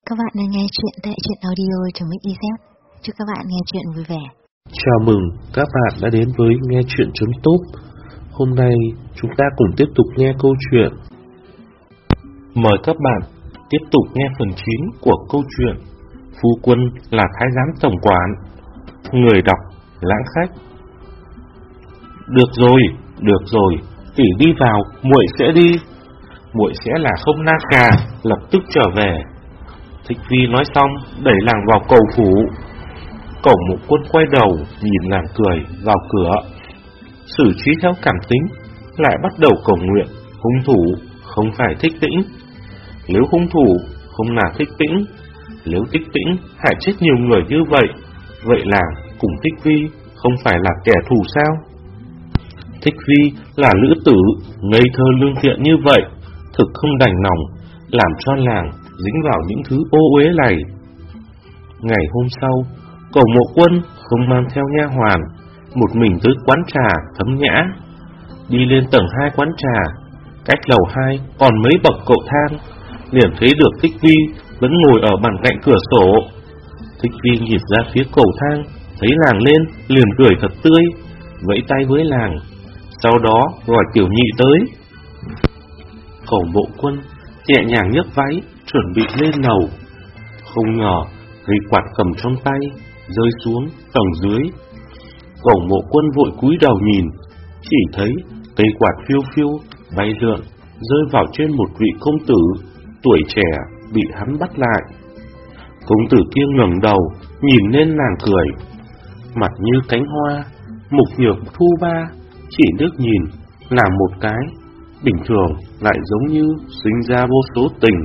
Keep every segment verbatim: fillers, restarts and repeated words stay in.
Các bạn đang nghe chuyện tại truyện audio của Mix i zét. Chúc các bạn nghe chuyện vui vẻ. Chào mừng các bạn đã đến với nghe chuyện.top. Hôm nay chúng ta cùng tiếp tục nghe câu chuyện. Mời các bạn tiếp tục nghe phần chín của câu chuyện Phu Quân là Thái giám tổng quản. Người đọc Lãng Khách. Được rồi, được rồi, tỷ đi vào, muội sẽ đi. Muội sẽ là không na cà, lập tức trở về. Thích Vi nói xong, đẩy làng vào cầu phủ. Cẩu Mộ Quân quay đầu, nhìn làng cười, vào cửa. Xử trí theo cảm tính, lại bắt đầu cầu nguyện. Hung thủ không phải Thích Tĩnh. Nếu hung thủ không là Thích Tĩnh, nếu Thích Tĩnh hại chết nhiều người như vậy, vậy làng cùng Thích Vi không phải là kẻ thù sao? Thích Vi là nữ tử ngây thơ lương thiện như vậy, thực không đành lòng làm cho làng dính vào những thứ ô uế này. Ngày hôm sau, Cẩu Mộ Quân không mang theo nha hoàn, một mình tới quán trà Thấm Nhã. Đi lên tầng hai quán trà, cách lầu hai còn mấy bậc cầu thang, liền thấy được Thích Vi vẫn ngồi ở bàn cạnh cửa sổ. Thích Vi nhìn ra phía cầu thang, thấy làng lên, liền cười thật tươi, vẫy tay với làng, sau đó gọi Tiểu Nhị tới. Cẩu Mộ Quân nhẹ nhàng nhấc váy, chuẩn bị lên lầu. Không ngờ cây quạt cầm trong tay rơi xuống tầng dưới. Cẩu Mộ Quân vội cúi đầu nhìn, chỉ thấy cây quạt phiêu phiêu bay lượn rơi vào trên một vị công tử tuổi trẻ bị hắn bắt lại. Công tử kia ngẩng đầu nhìn lên làng cười, mặt như cánh hoa, mục nhược thu ba, chỉ nước nhìn là một cái, bình thường lại giống như sinh ra vô số tình.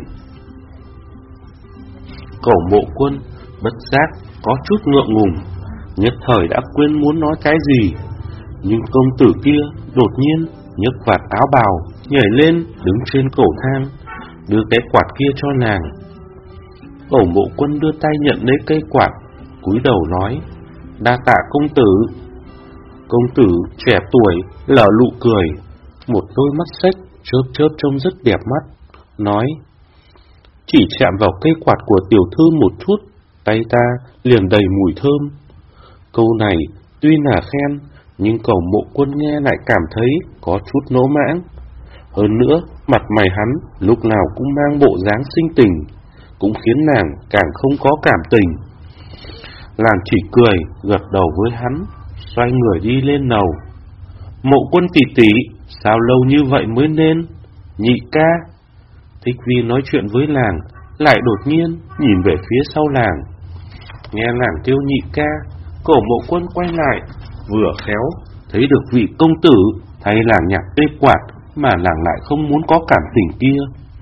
Cẩu Mộ Quân bất giác có chút ngượng ngùng, nhất thời đã quên muốn nói cái gì. Nhưng công tử kia đột nhiên nhấc vạt áo bào, nhảy lên đứng trên cầu thang, đưa cái quạt kia cho nàng. Cẩu Mộ Quân đưa tay nhận lấy cây quạt, cúi đầu nói: "Đa tạ công tử." Công tử trẻ tuổi lở nụ cười, một đôi mắt xếch chớp chớp trông rất đẹp mắt, nói: "Chỉ chạm vào cây quạt của tiểu thư một chút, tay ta liền đầy mùi thơm." Câu này tuy là khen, nhưng Cẩu Mộ Quân nghe lại cảm thấy có chút lỗ mãng. Hơn nữa, mặt mày hắn lúc nào cũng mang bộ dáng sinh tình, cũng khiến nàng càng không có cảm tình. Nàng chỉ cười gật đầu với hắn, xoay người đi lên lầu. "Mộ Quân tỷ tỷ, sao lâu như vậy mới lên?" "Nhị ca." Thích Vi nói chuyện với làng, lại đột nhiên nhìn về phía sau làng. Nghe làng kêu nhị ca, Cẩu Mộ Quân quay lại, vừa khéo thấy được vị công tử thay làng nhặt cây quạt mà làng lại không muốn có cảm tình kia.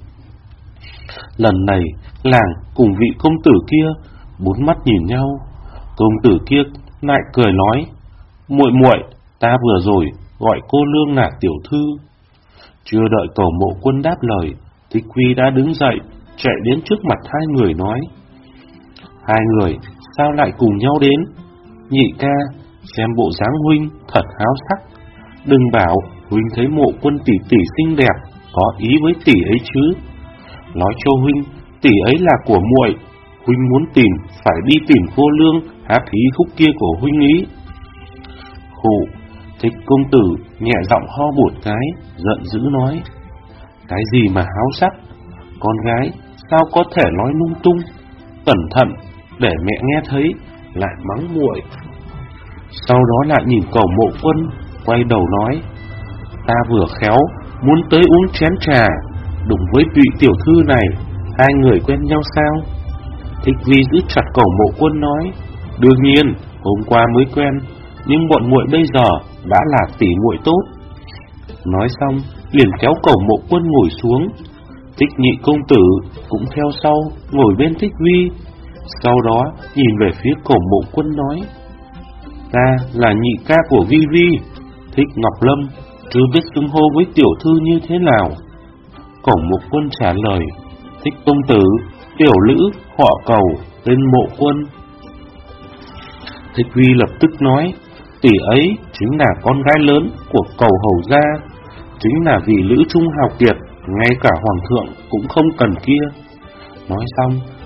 Lần này làng cùng vị công tử kia bốn mắt nhìn nhau. Công tử kia lại cười nói: "Muội muội, ta vừa rồi gọi cô nương là tiểu thư." Chưa đợi Cẩu Mộ Quân đáp lời, Thích Vi đã đứng dậy, chạy đến trước mặt hai người nói: "Hai người sao lại cùng nhau đến? Nhị ca, xem bộ dáng huynh thật háo sắc. Đừng bảo huynh thấy Mộ Quân tỷ tỷ xinh đẹp, có ý với tỷ ấy chứ. Nói cho huynh, tỷ ấy là của muội. Huynh muốn tìm, phải đi tìm cô nương hát hí khúc kia của huynh ý." Khụ. Thích công tử nhẹ giọng ho một cái, giận dữ nói: "Cái gì mà háo sắc? Con gái sao có thể nói lung tung? Cẩn thận, để mẹ nghe thấy lại mắng muội." Sau đó lại nhìn Cẩu Mộ Quân, quay đầu nói: "Ta vừa khéo muốn tới uống chén trà, đụng với vị tiểu thư này, hai người quen nhau sao?" Thích Vi giữ chặt Cẩu Mộ Quân nói: "Đương nhiên, hôm qua mới quen, nhưng bọn muội bây giờ đã là tỷ muội tốt." Nói xong liền kéo Cẩu Mộ Quân ngồi xuống. Thích nhị công tử cũng theo sau ngồi bên Thích Vi. Sau đó nhìn về phía Cẩu Mộ Quân nói: "Ta là nhị ca của Vi Vi, Thích Ngọc Lâm, chưa biết xưng hô với tiểu thư như thế nào." Cẩu Mộ Quân trả lời: "Thích công tử, tiểu nữ họ Cẩu, tên Mộ Quân." Thích Vi lập tức nói: "Tỷ ấy chính là con gái lớn của Cẩu hầu gia, chính là vị nữ trung hào kiệt, ngay cả hoàng thượng cũng không cần kia." Nói xong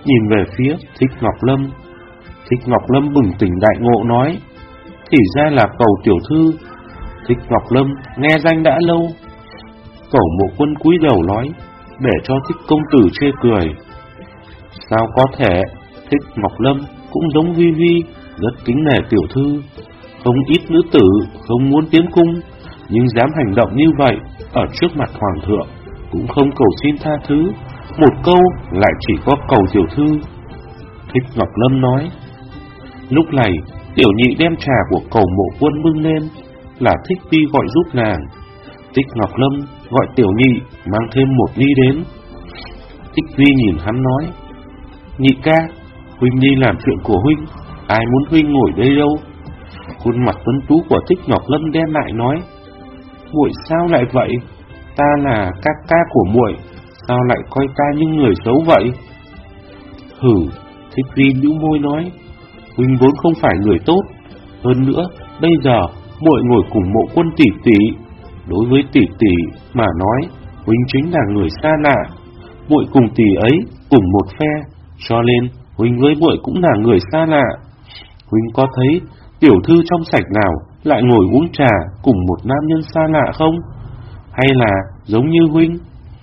nhìn về phía Thích Ngọc Lâm. Thích Ngọc Lâm bừng tỉnh đại ngộ nói: thì ra là Cẩu tiểu thư. Thích Ngọc Lâm nghe danh đã lâu. Cẩu Mộ Quân cúi đầu nói, để cho Thích công tử chê cười. Sao có thể? Thích Ngọc Lâm cũng giống Vi Vi, rất kính nể tiểu thư. Không ít nữ tử không muốn tiến cung, nhưng dám hành động như vậy ở trước mặt hoàng thượng, cũng không cầu xin tha thứ, một câu lại chỉ có cầu tiểu thư. Thích Ngọc Lâm nói. Lúc này tiểu nhị đem trà của Cẩu Mộ Quân bưng lên, là Thích Vi gọi giúp nàng. Thích Ngọc Lâm gọi tiểu nhị mang thêm một ly đến. Thích Vi nhìn hắn nói: nhị ca, huynh đi làm chuyện của huynh, ai muốn huynh ngồi đây đâu. Khuôn mặt tuấn tú của Thích Ngọc Lâm đen lại nói: muội sao lại vậy? Ta là ca ca của muội, sao lại coi ta như người xấu vậy? Hử, Thích Vi nhíu môi nói: huynh vốn không phải người tốt, hơn nữa bây giờ muội ngồi cùng Mộ Quân tỷ tỷ, đối với tỷ tỷ mà nói, huynh chính là người xa lạ. Muội cùng tỷ ấy cùng một phe, cho nên huynh với muội cũng là người xa lạ. Huynh có thấy tiểu thư trong sạch nào lại ngồi uống trà cùng một nam nhân xa lạ không? Hay là giống như huynh?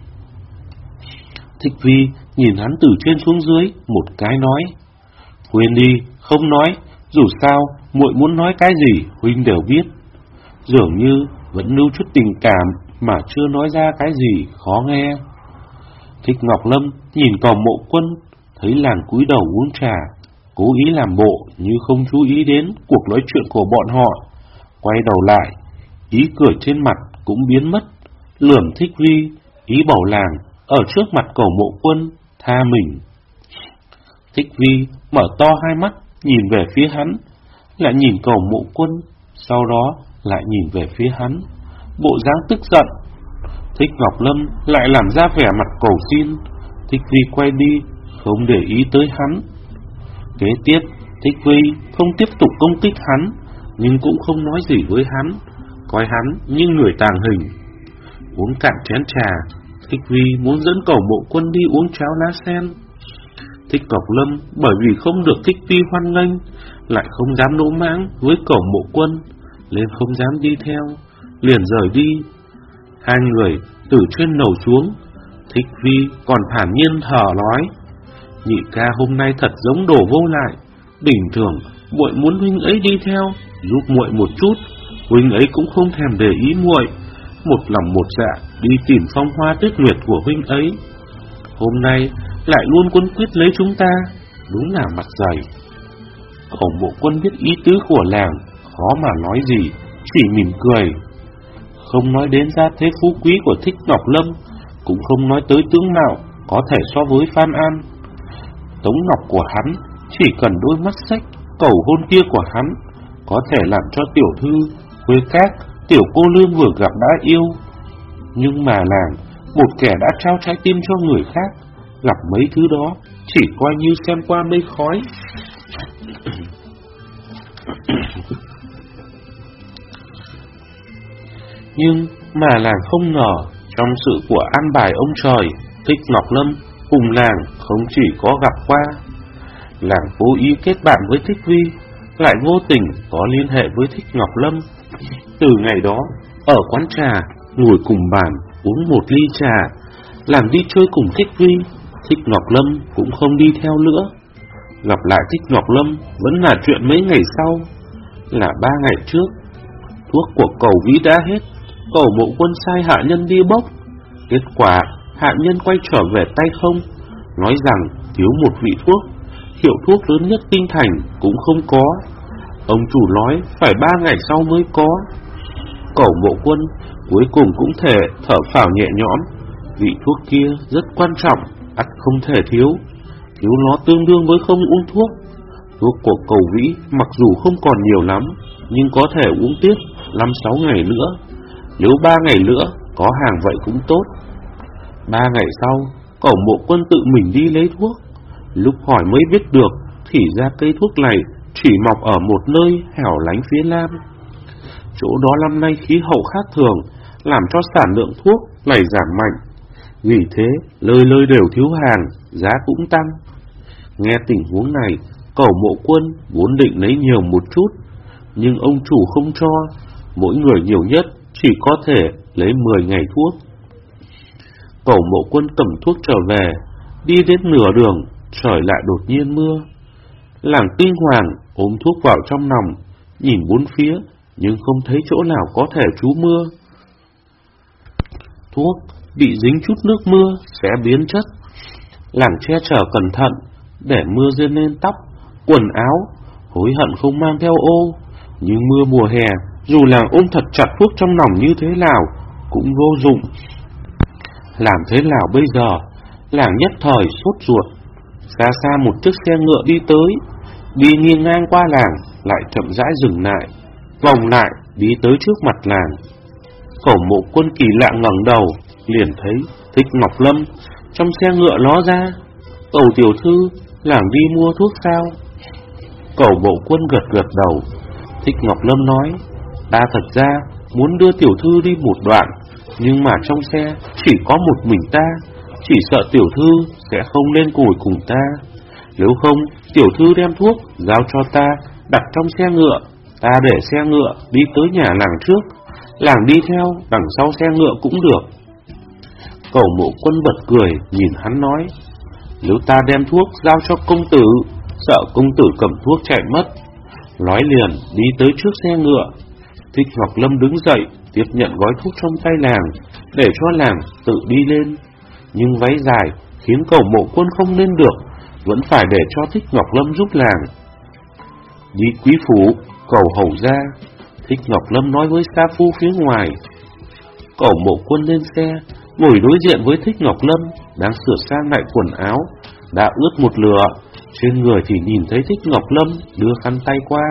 Thích Vi nhìn hắn từ trên xuống dưới một cái nói: quên đi, không nói, dù sao muội muốn nói cái gì huynh đều biết. Dường như vẫn lưu chút tình cảm mà chưa nói ra cái gì khó nghe. Thích Ngọc Lâm nhìn Cẩu Mộ Quân, thấy làng cúi đầu uống trà, cố ý làm bộ như không chú ý đến cuộc nói chuyện của bọn họ. Quay đầu lại, ý cười trên mặt cũng biến mất, lườm Thích Vi, ý bảo làng ở trước mặt Cẩu Mộ Quân tha mình. Thích Vi mở to hai mắt nhìn về phía hắn, lại nhìn Cẩu Mộ Quân, sau đó lại nhìn về phía hắn, bộ dáng tức giận. Thích Ngọc Lâm lại làm ra vẻ mặt cầu xin. Thích Vi quay đi, không để ý tới hắn. Kế tiếp, Thích Vi không tiếp tục công kích hắn, nhưng cũng không nói gì với hắn, coi hắn như người tàng hình. Uống cạn chén trà, Thích Vi muốn dẫn Cẩu Mộ Quân đi uống cháo lá sen. Thích Ngọc Lâm bởi vì không được Thích Vi hoan nghênh, lại không dám lỗ mãng với Cẩu Mộ Quân, nên không dám đi theo, liền rời đi. Hai người từ trên lầu xuống, Thích Vi còn thản nhiên thở nói: nhị ca hôm nay thật giống đồ vô lại. Bình thường muội muốn huynh ấy đi theo, giúp muội một chút, huynh ấy cũng không thèm để ý muội, một lòng một dạ đi tìm phong hoa tuyết nguyệt của huynh ấy. Hôm nay lại luôn quấn quyết lấy chúng ta, đúng là mặt dày. Cẩu Mộ Quân biết ý tứ của làng, khó mà nói gì, chỉ mỉm cười. Không nói đến gia thế phú quý của Thích Ngọc Lâm, cũng không nói tới tướng mạo có thể so với Phan An. Tống ngọc của hắn chỉ cần đôi mắt sách, cầu hôn kia của hắn có thể làm cho tiểu thư với các tiểu cô nương vừa gặp đã yêu. Nhưng mà làng, một kẻ đã trao trái tim cho người khác, gặp mấy thứ đó chỉ coi như xem qua mây khói. Nhưng mà làng không ngờ, trong sự của an bài ông trời, Thích Ngọc Lâm cùng làng không chỉ có gặp qua. Làng cố ý kết bạn với Thích Vi, lại vô tình có liên hệ với Thích Ngọc Lâm. Từ ngày đó, ở quán trà, ngồi cùng bàn, uống một ly trà, làm đi chơi cùng Thích Vi, Thích Ngọc Lâm cũng không đi theo nữa. Gặp lại Thích Ngọc Lâm vẫn là chuyện mấy ngày sau, là ba ngày trước. Thuốc của Cẩu Vĩ đã hết, Cẩu Mộ Quân sai hạ nhân đi bốc. Kết quả hạ nhân quay trở về tay không, nói rằng thiếu một vị thuốc, hiệu thuốc lớn nhất kinh thành cũng không có. Ông chủ nói phải ba ngày sau mới có. Cẩu Mộ Quân cuối cùng cũng thể thở phào nhẹ nhõm, vị thuốc kia rất quan trọng, ắt không thể thiếu. Thiếu nó tương đương với không uống thuốc. Thuốc của Cẩu Vĩ mặc dù không còn nhiều lắm, nhưng có thể uống tiếp năm sáu ngày nữa. Nếu ba ngày nữa có hàng vậy cũng tốt. Ba ngày sau, Cẩu Mộ Quân tự mình đi lấy thuốc. Lúc hỏi mới biết được, thì ra cây thuốc này chỉ mọc ở một nơi hẻo lánh phía nam. Chỗ đó năm nay khí hậu khác thường, làm cho sản lượng thuốc lại giảm mạnh. Vì thế, lời lời đều thiếu hàng, giá cũng tăng. Nghe tình huống này, Cẩu Mộ Quân vốn định lấy nhiều một chút, nhưng ông chủ không cho, mỗi người nhiều nhất chỉ có thể lấy mười ngày thuốc. Cẩu Mộ Quân cầm thuốc trở về, đi đến nửa đường, trời lại đột nhiên mưa. Làng kinh hoàng ôm thuốc vào trong lòng, nhìn bốn phía nhưng không thấy chỗ nào có thể trú mưa. Thuốc bị dính chút nước mưa sẽ biến chất. Làng che chở cẩn thận để mưa rơi lên tóc, quần áo, hối hận không mang theo ô. Nhưng mưa mùa hè, dù làng ôm thật chặt thuốc trong lòng như thế nào cũng vô dụng. Làm thế nào bây giờ? Làng nhất thời sốt ruột. Xa xa một chiếc xe ngựa đi tới, đi nghiêng ngang qua làng, lại chậm rãi dừng lại, vòng lại đi tới trước mặt làng. Cẩu Mộ Quân kỳ lạ ngẩng đầu, liền thấy Thích Ngọc Lâm trong xe ngựa ló ra. Cẩu tiểu thư, làng đi mua thuốc sao? Cẩu Mộ Quân gật gật đầu. Thích Ngọc Lâm nói, ta thật ra muốn đưa tiểu thư đi một đoạn, nhưng mà trong xe chỉ có một mình ta, chỉ sợ tiểu thư sẽ không lên củi cùng ta. Nếu không, tiểu thư đem thuốc giao cho ta đặt trong xe ngựa, ta để xe ngựa đi tới nhà làng trước, làng đi theo đằng sau xe ngựa cũng được. Cẩu Mộ Quân bật cười nhìn hắn nói, nếu ta đem thuốc giao cho công tử, sợ công tử cầm thuốc chạy mất. Nói liền đi tới trước xe ngựa. Thích Ngọc Lâm đứng dậy tiếp nhận gói thuốc trong tay làng, để cho làng tự đi lên. Nhưng váy dài khiến Cẩu Mộ Quân không lên được, vẫn phải để cho Thích Ngọc Lâm giúp làng. Đi quý phủ, cầu hầu ra, Thích Ngọc Lâm nói với sa phu phía ngoài. Cẩu Mộ Quân lên xe, ngồi đối diện với Thích Ngọc Lâm, đang sửa sang lại quần áo, đã ướt một lửa, trên người thì nhìn thấy Thích Ngọc Lâm đưa khăn tay qua.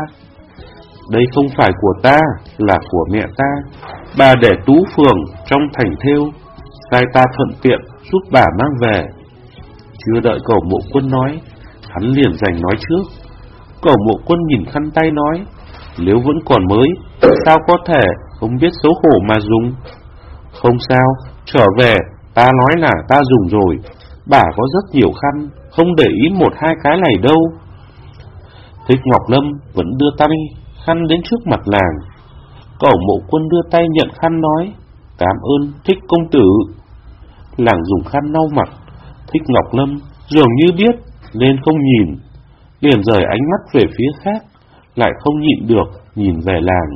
Đây không phải của ta, là của mẹ ta, bà để Tú Phường trong thành thêu, sai ta thuận tiện giúp bà mang về. Chưa đợi Cẩu Mộ Quân nói, hắn liền giành nói trước. Cẩu Mộ Quân nhìn khăn tay nói, nếu vẫn còn mới, sao có thể không biết xấu hổ mà dùng? Không sao, trở về ta nói là ta dùng rồi, bà có rất nhiều khăn, không để ý một hai cái này đâu. Thích Ngọc Lâm vẫn đưa tay khăn đến trước mặt làng. Cẩu Mộ Quân đưa tay nhận khăn nói, cảm ơn Thích công tử. Làng dùng khăn lau mặt. Thích Ngọc Lâm dường như biết nên không nhìn, liền rời ánh mắt về phía khác, lại không nhịn được nhìn về làng.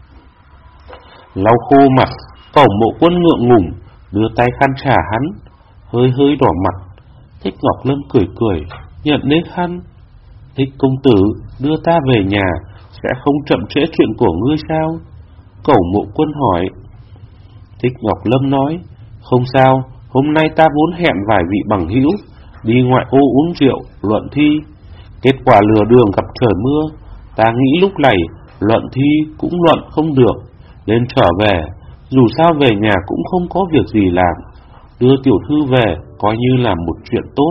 Lau khô mặt, Cẩu Mộ Quân ngượng ngùng đưa tay khăn trả hắn, hơi hơi đỏ mặt. Thích Ngọc Lâm cười cười nhận lấy khăn. Thích công tử đưa ta về nhà, sẽ không chậm trễ chuyện của ngươi sao? Cẩu Mộ Quân hỏi. Thích Ngọc Lâm nói, không sao, hôm nay ta vốn hẹn vài vị bằng hữu đi ngoại ô uống rượu, luận thi. Kết quả lừa đường gặp trời mưa, ta nghĩ lúc này luận thi cũng luận không được, nên trở về. Dù sao về nhà cũng không có việc gì làm, đưa tiểu thư về coi như là một chuyện tốt.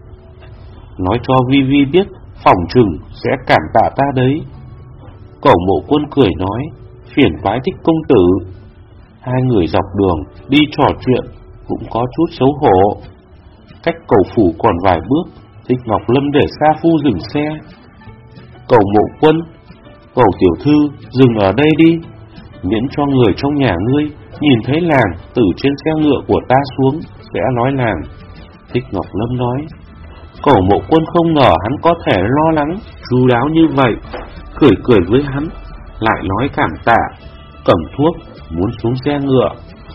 Nói cho Vi Vi biết, phỏng chừng sẽ cảm tạ ta đấy. Cẩu Mộ Quân cười nói, phiền toái Thích công tử. Hai người dọc đường đi trò chuyện cũng có chút xấu hổ. Cách cầu phủ còn vài bước, Thích Ngọc Lâm để sa phu dừng xe. Cẩu Mộ Quân, Cẩu tiểu thư dừng ở đây đi, miễn cho người trong nhà ngươi nhìn thấy làng từ trên xe ngựa của ta xuống sẽ nói làng. Thích Ngọc Lâm nói. Cẩu Mộ Quân không ngờ hắn có thể lo lắng chu đáo như vậy, cười cười với hắn, lại nói cảm tạ, cầm thuốc muốn xuống xe ngựa.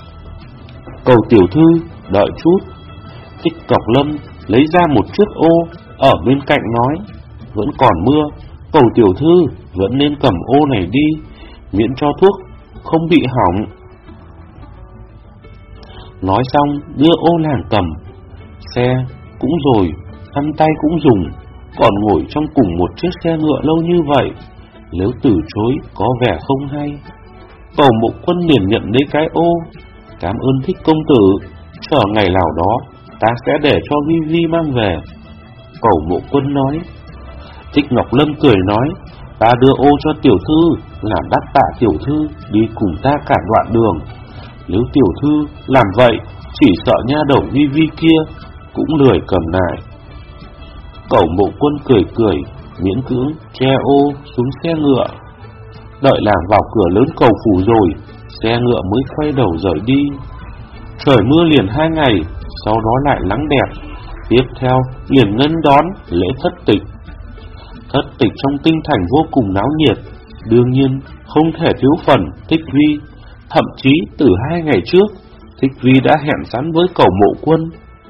Cẩu tiểu thư đợi chút. Thích Ngọc Lâm lấy ra một chiếc ô ở bên cạnh nói, vẫn còn mưa, Cẩu tiểu thư vẫn nên cầm ô này đi, miễn cho thuốc không bị hỏng. Nói xong đưa ô nàng cầm. Xe cũng rồi, khăn tay cũng dùng, còn ngồi trong cùng một chiếc xe ngựa lâu như vậy, nếu từ chối có vẻ không hay. Cẩu Mộ Quân liền nhận lấy cái ô, cảm ơn Thích công tử, chờ ngày nào đó ta sẽ để cho Vi Vi mang về. Cẩu Mộ Quân nói. Thích Ngọc Lâm cười nói, ta đưa ô cho tiểu thư làm đáp tạ tiểu thư đi cùng ta cả đoạn đường. Nếu tiểu thư làm vậy, chỉ sợ nha đầu Vi Vi kia cũng lười cầm lại. Cẩu Mộ Quân cười cười, miễn cưỡng che ô xuống xe ngựa. Đợi làng vào cửa lớn cầu phủ rồi, xe ngựa mới quay đầu rời đi. Trời mưa liền hai ngày, sau đó lại nắng đẹp. Tiếp theo liền nghênh đón lễ thất tịch. Thất tịch trong kinh thành vô cùng náo nhiệt, đương nhiên không thể thiếu phần Thích Vi. Thậm chí từ hai ngày trước, Thích Vi đã hẹn sẵn với Cẩu Mộ Quân.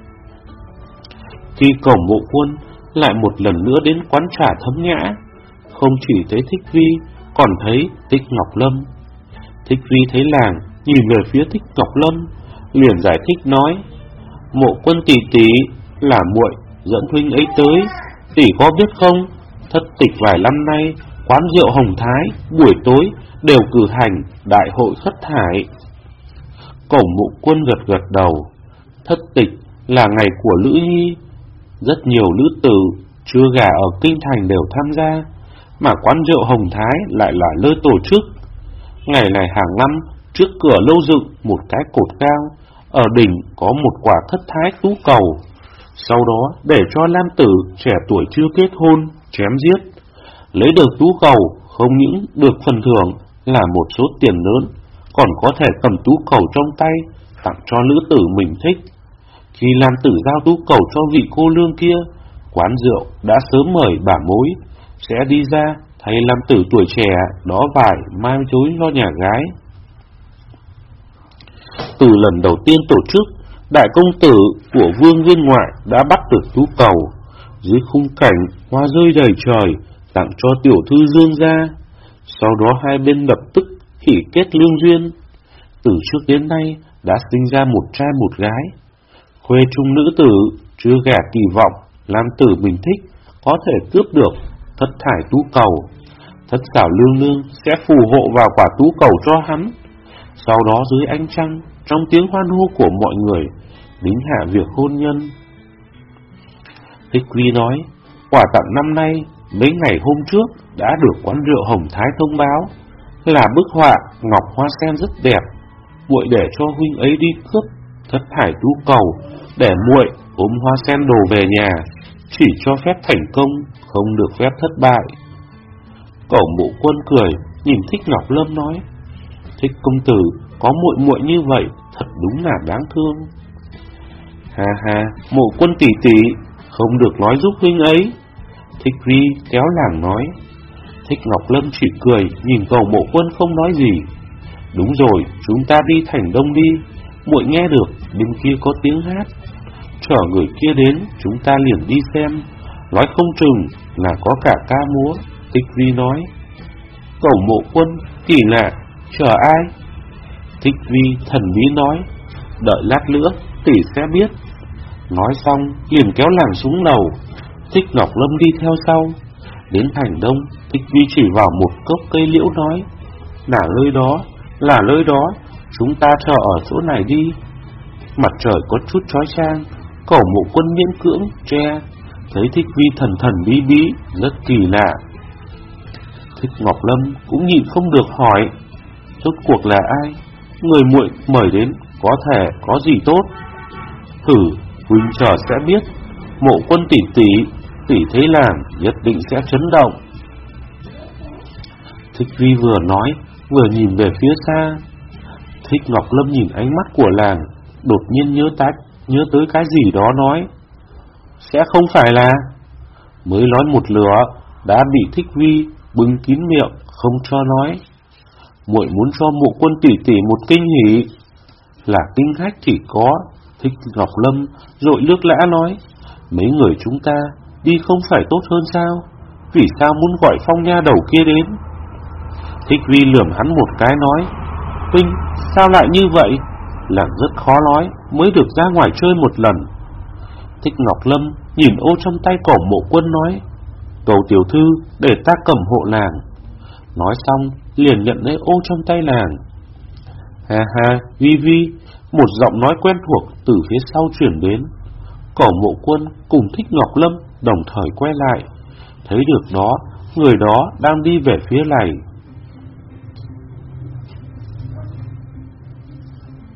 Khi Cẩu Mộ Quân lại một lần nữa đến quán trà Thấm Nhã, không chỉ thấy Thích Vi, còn thấy Thích Ngọc Lâm. Thích Vi thấy làng, nhìn về phía Thích Ngọc Lâm, liền giải thích nói: Mộ Quân tỷ tỷ, là muội dẫn huynh ấy tới, tỷ có biết không? Thất tịch vài năm nay, quán rượu Hồng Thái buổi tối đều cử hành đại hội khất thải. Cẩu Mộ Quân gật gật đầu. Thất tịch là ngày của Lữ Nhi, rất nhiều nữ tử chưa gả ở kinh thành đều tham gia, mà quán rượu Hồng Thái lại là nơi tổ chức. Ngày này hàng năm, trước cửa lâu dựng một cái cột cao, ở đỉnh có một quả thất thái tú cầu. Sau đó để cho nam tử trẻ tuổi chưa kết hôn chém giết, lấy được tú cầu không những được phần thưởng là một số tiền lớn, còn có thể cầm tú cầu trong tay tặng cho nữ tử mình thích. Khi nam tử giao tú cầu cho vị cô nương kia, quán rượu đã sớm mời bà mối sẽ đi ra thay nam tử tuổi trẻ đó vải mai chối cho nhà gái. Từ lần đầu tiên tổ chức, đại công tử của Vương Viên Ngoại đã bắt được tú cầu, dưới khung cảnh hoa rơi đầy trời, tặng cho tiểu thư Dương gia. Sau đó hai bên lập tức hỉ kết lương duyên. Từ trước đến nay đã sinh ra một trai một gái. Khuê trung nữ tử chưa gả kỳ vọng nam tử mình thích có thể cướp được thất thải tú cầu. Thất xảo lương nương sẽ phù hộ vào quả tú cầu cho hắn. Sau đó dưới ánh trăng, trong tiếng hoan hô của mọi người, đính hạ việc hôn nhân. Thích Vi nói, quà tặng năm nay mấy ngày hôm trước đã được quán rượu Hồng Thái thông báo, là bức họa ngọc hoa sen rất đẹp. Muội để cho huynh ấy đi cướp thất thải tú cầu, để muội ôm hoa sen đồ về nhà, chỉ cho phép thành công, không được phép thất bại. Cẩu Mộ Quân cười, nhìn Thích Ngọc Lâm nói, Thích công tử có muội muội như vậy, thật đúng là đáng thương. Ha ha, Mộ Quân tỷ tỷ, không được nói giúp huynh ấy. Thích Vi kéo làng nói. Thích Ngọc Lâm chỉ cười, nhìn Cẩu Mộ Quân không nói gì. Đúng rồi, chúng ta đi thành đông đi. Muội nghe được bên kia có tiếng hát, chờ người kia đến, chúng ta liền đi xem, nói không chừng là có cả ca múa. Thích Vi nói. Cẩu Mộ Quân kỳ lạ, chờ ai? Thích Vi thần bí nói, đợi lát nữa tỷ sẽ biết. Nói xong liền kéo làng xuống lầu. Thích Ngọc Lâm đi theo sau. Đến thành đông, Thích Vi chỉ vào một gốc cây liễu nói, là nơi đó, là nơi đó, chúng ta chờ ở chỗ này đi. Mặt trời có chút chói chang, Cẩu Mộ Quân miễn cưỡng che, thấy Thích Vi thần thần bí bí, rất kỳ lạ. Thích Ngọc Lâm cũng nhịn không được hỏi, rốt cuộc là ai? Người muội mời đến có thể có gì tốt? Thử, huynh chờ sẽ biết. Mộ Quân tỷ tỷ, tỷ thấy làng nhất định sẽ chấn động. Thích Vi vừa nói, vừa nhìn về phía xa. Thích Ngọc Lâm nhìn ánh mắt của làng, đột nhiên nhớ tách, nhớ tới cái gì đó nói, sẽ không phải là... Mới nói một lửa, đã bị Thích Vi bưng kín miệng, không cho nói. Muội muốn cho Mộ Quân tỷ tỷ một kinh hỉ. Là kinh hách chỉ có. Thích Ngọc Lâm rội nước lã nói, mấy người chúng ta đi không phải tốt hơn sao? Vì sao muốn gọi Phong nha đầu kia đến? Thích Vi lườm hắn một cái nói, huynh, sao lại như vậy? Là rất khó nói, mới được ra ngoài chơi một lần. Thích Ngọc Lâm nhìn ô trong tay Cẩu Mộ Quân nói, cầu tiểu thư để ta cầm hộ làng. Nói xong liền nhận lấy ô trong tay làng. Ha ha, Vi Vi, một giọng nói quen thuộc từ phía sau chuyển đến. Cẩu Mộ Quân cùng Thích Ngọc Lâm đồng thời quay lại, thấy được đó, người đó đang đi về phía này.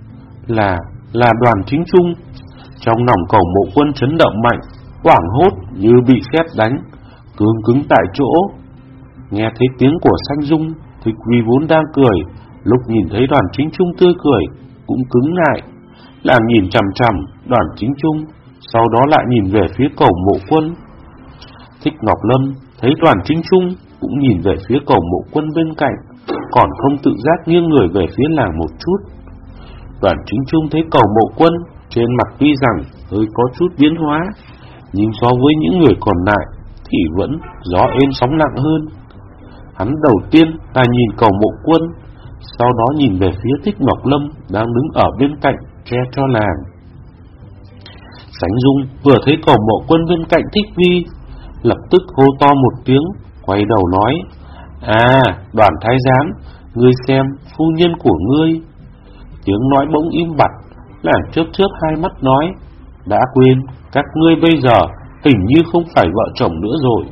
Là, là Đoàn Chính Trung. Trong lòng Cẩu Mộ Quân chấn động mạnh, hoảng hốt như bị sét đánh, cứng cứng tại chỗ. Nghe thấy tiếng của Sanh Dung, Thích Vi vốn đang cười, lúc nhìn thấy Đoàn Chính Trung tươi cười cũng cứng lại. Làng nhìn chằm chằm Đoàn Chính Trung, sau đó lại nhìn về phía Cầu Mộ Quân. Thích Ngọc Lâm thấy Đoàn Chính Trung cũng nhìn về phía Cầu Mộ Quân bên cạnh, còn không tự giác nghiêng người về phía làng một chút. Đoàn Chính Trung thấy Cầu Mộ Quân trên mặt tuy rằng hơi có chút biến hóa, nhưng so với những người còn lại thì vẫn gió êm sóng lặng hơn. Hắn đầu tiên là nhìn Cầu Mộ Quân, sau đó nhìn về phía Thích Ngọc Lâm đang đứng ở bên cạnh che cho làng. Sánh Dung vừa thấy Cầu Mộ Quân bên cạnh Thích Vi, lập tức hô to một tiếng, quay đầu nói: "À, Đoàn thái giám, ngươi xem phu nhân của ngươi." Tiếng nói bỗng im bặt, làng chớp chớp hai mắt nói: "Đã quên, các ngươi bây giờ hình như không phải vợ chồng nữa rồi."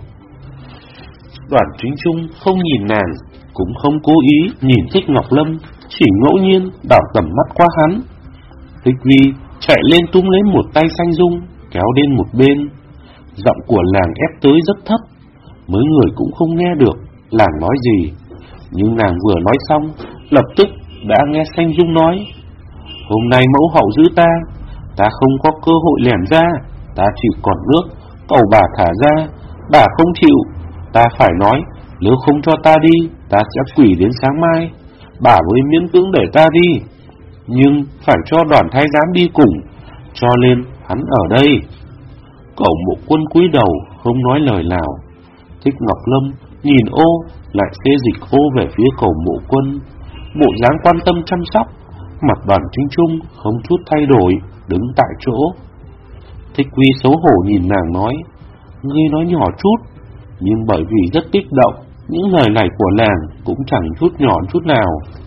Đoàn Chính Trung không nhìn nàng, cũng không cố ý nhìn Thích Ngọc Lâm, chỉ ngẫu nhiên đảo tầm mắt qua hắn. Thích Vi chạy lên túm lấy một tay Sanh Dung, kéo đến một bên. Giọng của làng ép tới rất thấp, mấy người cũng không nghe được làng nói gì. Nhưng nàng vừa nói xong, lập tức đã nghe Sanh Dung nói: "Hôm nay mẫu hậu giữ ta, ta không có cơ hội lẻn ra, ta chỉ còn nước, cầu bà thả ra, bà không chịu. Ta phải nói, nếu không cho ta đi, ta sẽ quỳ đến sáng mai, bà mới miễn cưỡng để ta đi. Nhưng phải cho Đoàn thái giám đi cùng, cho nên hắn ở đây." Cầu Mộ Quân cúi đầu không nói lời nào. Thích Ngọc Lâm nhìn ô lại xê dịch ô về phía Cầu Mộ Quân, bộ dáng quan tâm chăm sóc. Mặt Đoàn Chính Trung không chút thay đổi, đứng tại chỗ. Thích Vi xấu hổ nhìn nàng nói: "Ngươi nói nhỏ chút." Nhưng bởi vì rất kích động, những lời này của nàng cũng chẳng chút nhỏ chút nào.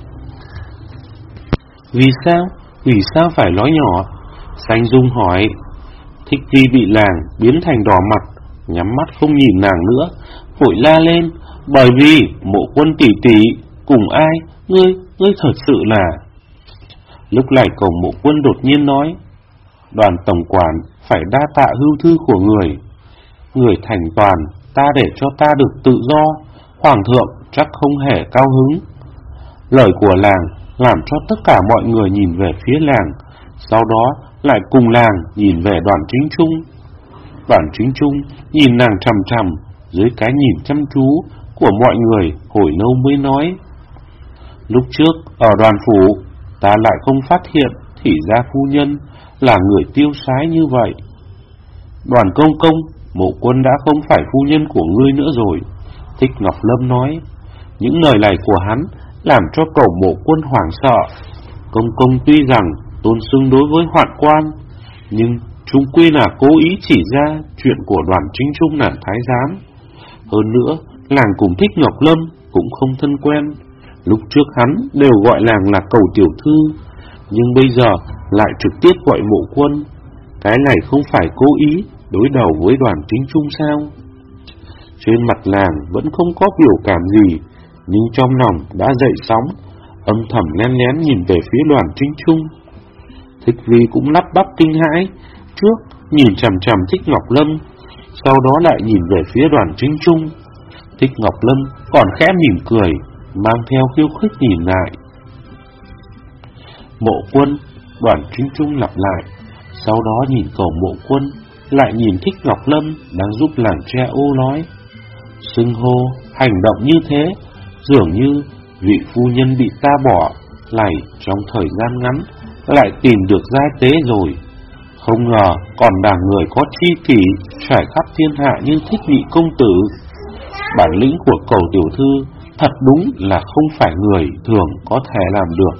"Vì sao? Vì sao phải nói nhỏ?" Sanh Dung hỏi. Thích Vi bị làng biến thành đỏ mặt, nhắm mắt không nhìn nàng nữa, vội la lên: "Bởi vì Mộ Quân tỷ tỷ cùng ai, ngươi, ngươi thật sự là..." Lúc này Cầu Mộ Quân đột nhiên nói: "Đoàn tổng quản phải đa tạ hưu thư của người. Người thành toàn ta để cho ta được tự do, hoàng thượng chắc không hề cao hứng." Lời của làng làm cho tất cả mọi người nhìn về phía làng, sau đó lại cùng làng nhìn về Đoàn Chính Trung. Đoàn Chính Trung nhìn nàng chằm chằm, dưới cái nhìn chăm chú của mọi người hồi lâu mới nói: "Lúc trước ở Đoàn phủ, ta lại không phát hiện thì ra phu nhân là người tiêu sái như vậy." "Đoàn công công, Mộ Quân đã không phải phu nhân của ngươi nữa rồi." Thích Ngọc Lâm nói. Những lời này của hắn làm cho Cầu Mộ Quân hoảng sợ. Công công tuy rằng tôn xưng đối với hoạn quan, nhưng chung quy là cố ý chỉ ra chuyện của Đoàn Chính Trung là thái giám. Hơn nữa, làng cùng Thích Ngọc Lâm cũng không thân quen. Lúc trước hắn đều gọi làng là Cầu tiểu thư, nhưng bây giờ lại trực tiếp gọi Mộ Quân. Cái này không phải cố ý đối đầu với Đoàn Chính Trung sao? Trên mặt làng vẫn không có biểu cảm gì, nhưng trong lòng đã dậy sóng, âm thầm lén lén nhìn về phía Đoàn Chính Trung. Thích Vi cũng lắp bắp kinh hãi, trước nhìn chằm chằm Thích Ngọc Lâm, sau đó lại nhìn về phía Đoàn Chính Trung. Thích Ngọc Lâm còn khẽ mỉm cười, mang theo khiêu khích nhìn lại. Mộ Quân, Đoàn Chính Trung lặp lại, sau đó nhìn Cầu Mộ Quân, lại nhìn Thích Ngọc Lâm đang giúp làng tre ô nói: "Xưng hô, hành động như thế, dường như vị phu nhân bị ta bỏ lại trong thời gian ngắn lại tìm được giai tế rồi. Không ngờ còn đàn người có chi kỷ trải khắp thiên hạ như Thích vị công tử. Bản lĩnh của Cầu tiểu thư thật đúng là không phải người thường có thể làm được."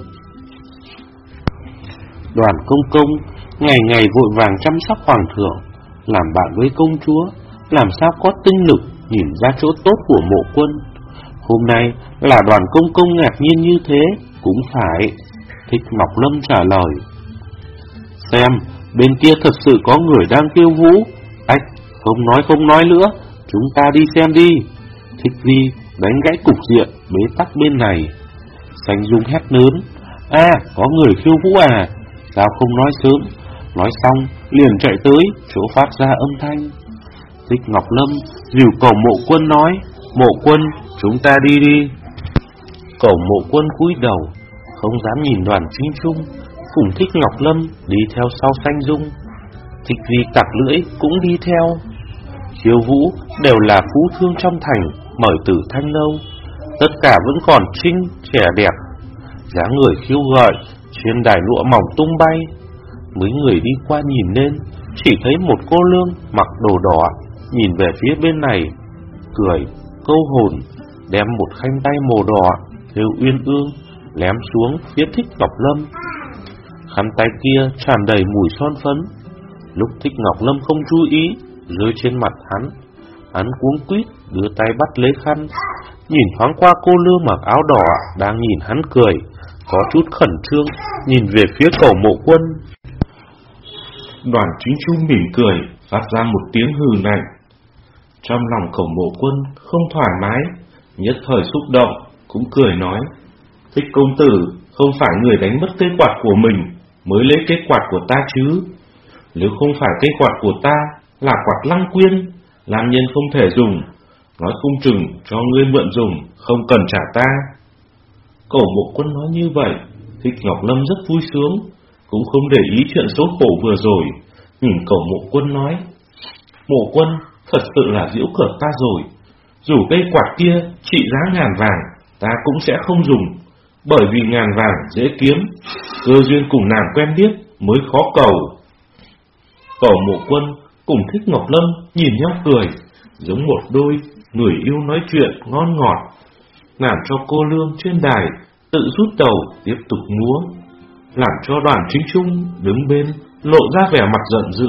Đoàn công công ngày ngày vội vàng chăm sóc hoàng thượng, làm bạn với công chúa, làm sao có tinh lực nhìn ra chỗ tốt của Mộ Quân. Hôm nay là Đoàn công công ngạc nhiên như thế cũng phải. Thích Ngọc Lâm trả lời: "Xem, bên kia thật sự có người đang khiêu vũ. Ách, không nói không nói nữa, chúng ta đi xem đi." Thích Vi đánh gãy cục diện bế tắc bên này. Sanh Dung hét lớn: "À, có người khiêu vũ à? Sao không nói sớm?" Nói xong liền chạy tới chỗ phát ra âm thanh. Thích Ngọc Lâm dìu Cẩu Mộ Quân nói: Mộ Quân, chúng ta đi đi. Cẩu Mộ Quân cúi đầu, không dám nhìn Đoàn Chính Trung, cùng Thích Ngọc Lâm đi theo sau Sanh Dung. Thích Vi tặc lưỡi cũng đi theo. Khiêu Vũ đều là phú thương trong thành mời từ Thanh Lâu, tất cả vẫn còn trinh trẻ đẹp, dáng người khiêu gợi, trên đài lụa mỏng tung bay. Mấy người đi qua nhìn lên, chỉ thấy một cô nương mặc đồ đỏ, nhìn về phía bên này, cười câu hồn, đem một khăn tay màu đỏ thêu uyên ương ném xuống phía Thích Ngọc Lâm. Khăn tay kia tràn đầy mùi son phấn. Lúc Thích Ngọc Lâm không chú ý, rơi trên mặt hắn, hắn cuống quýt đưa tay bắt lấy khăn, nhìn thoáng qua cô nương mặc áo đỏ đang nhìn hắn cười, có chút khẩn trương nhìn về phía Cẩu Mộ Quân. Đoàn Chính Trung mỉm cười, phát ra một tiếng hừ lạnh. Trong lòng Cẩu Mộ Quân không thoải mái, nhất thời xúc động, cũng cười nói: Thích công tử, không phải người đánh mất cây quạt của mình mới lấy cây quạt của ta chứ? Nếu không phải cây quạt của ta là quạt Lăng Quyên, làm nhân không thể dùng, nói không chừng cho ngươi mượn dùng, không cần trả ta. Cẩu Mộ Quân nói như vậy, Thích Ngọc Lâm rất vui sướng, cũng không để ý chuyện xấu khổ vừa rồi, nhìn Cẩu Mộ Quân nói: Mộ Quân, thật sự là giễu cợt ta rồi. Dù cây quạt kia trị giá ngàn vàng, ta cũng sẽ không dùng, bởi vì ngàn vàng dễ kiếm, cơ duyên cùng nàng quen biết mới khó cầu. Cẩu Mộ Quân cùng Thích Ngọc Lâm nhìn nhau cười, giống một đôi người yêu nói chuyện ngon ngọt, làm cho cô nương trên đài tự rút đầu tiếp tục múa, làm cho Đoàn Chính Trung đứng bên lộ ra vẻ mặt giận dữ.